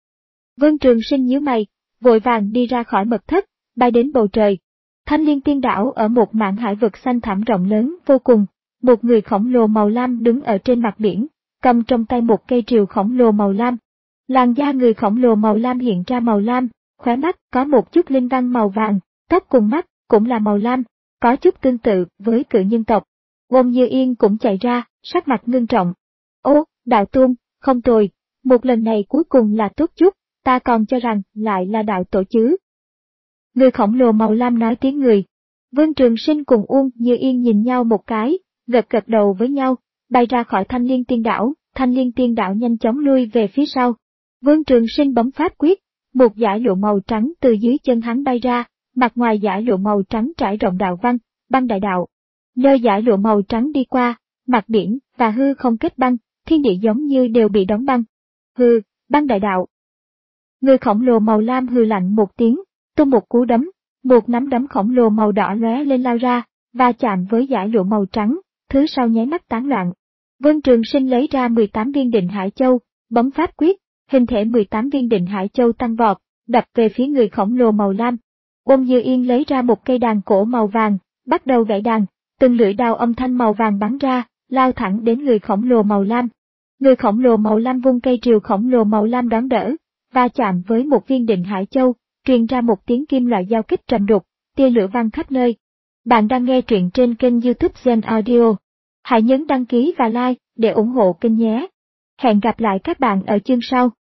Vương Trường Sinh nhíu mày, vội vàng đi ra khỏi mật thất, bay đến bầu trời. Thanh Liên Tiên Đảo ở một mảng hải vực xanh thẳm rộng lớn vô cùng, một người khổng lồ màu lam đứng ở trên mặt biển, cầm trong tay một cây rìu khổng lồ màu lam. Làn da người khổng lồ màu lam hiện ra màu lam, khóe mắt có một chút linh văn màu vàng, tóc cùng mắt cũng là màu lam, có chút tương tự với cự nhân tộc. Wong Như Yên cũng chạy ra, sắc mặt ngưng trọng. Ô, đạo tôn, không tồi, một lần này cuối cùng là tốt chút, ta còn cho rằng lại là đạo tổ chứ. Người khổng lồ màu lam nói tiếng người. Vương Trường Sinh cùng Uông Như Yên nhìn nhau một cái, gật gật đầu với nhau, bay ra khỏi Thanh Liên Tiên Đảo. Thanh Liên Tiên Đảo nhanh chóng lui về phía sau. Vương Trường Sinh bấm pháp quyết, một dải lụa màu trắng từ dưới chân hắn bay ra, mặt ngoài dải lụa màu trắng trải rộng đạo văn, băng đại đạo. Nơi dải lụa màu trắng đi qua, mặt biển và hư không kết băng, thiên địa giống như đều bị đóng băng. Hư, băng đại đạo. Người khổng lồ màu lam hừ lạnh một tiếng, tung một cú đấm, một nắm đấm khổng lồ màu đỏ lóe lên lao ra, và chạm với dải lụa màu trắng, thứ sau nháy mắt tán loạn. Vương Trường Sinh lấy ra mười tám viên Định Hải Châu, bấm pháp quyết, hình thể mười tám viên Định Hải Châu tăng vọt, đập về phía người khổng lồ màu lam. Wong Như Yên lấy ra một cây đàn cổ màu vàng, bắt đầu gãy đàn, từng lưỡi đao âm thanh màu vàng bắn ra, lao thẳng đến người khổng lồ màu lam. Người khổng lồ màu lam vung cây rìu khổng lồ màu lam đón đỡ, va chạm với một viên Định Hải Châu, truyền ra một tiếng kim loại giao kích trầm đục, tia lửa vang khắp nơi. Bạn đang nghe truyện trên kênh YouTube Gen Audio. Hãy nhấn đăng ký và like để ủng hộ kênh nhé. Hẹn gặp lại các bạn ở chương sau.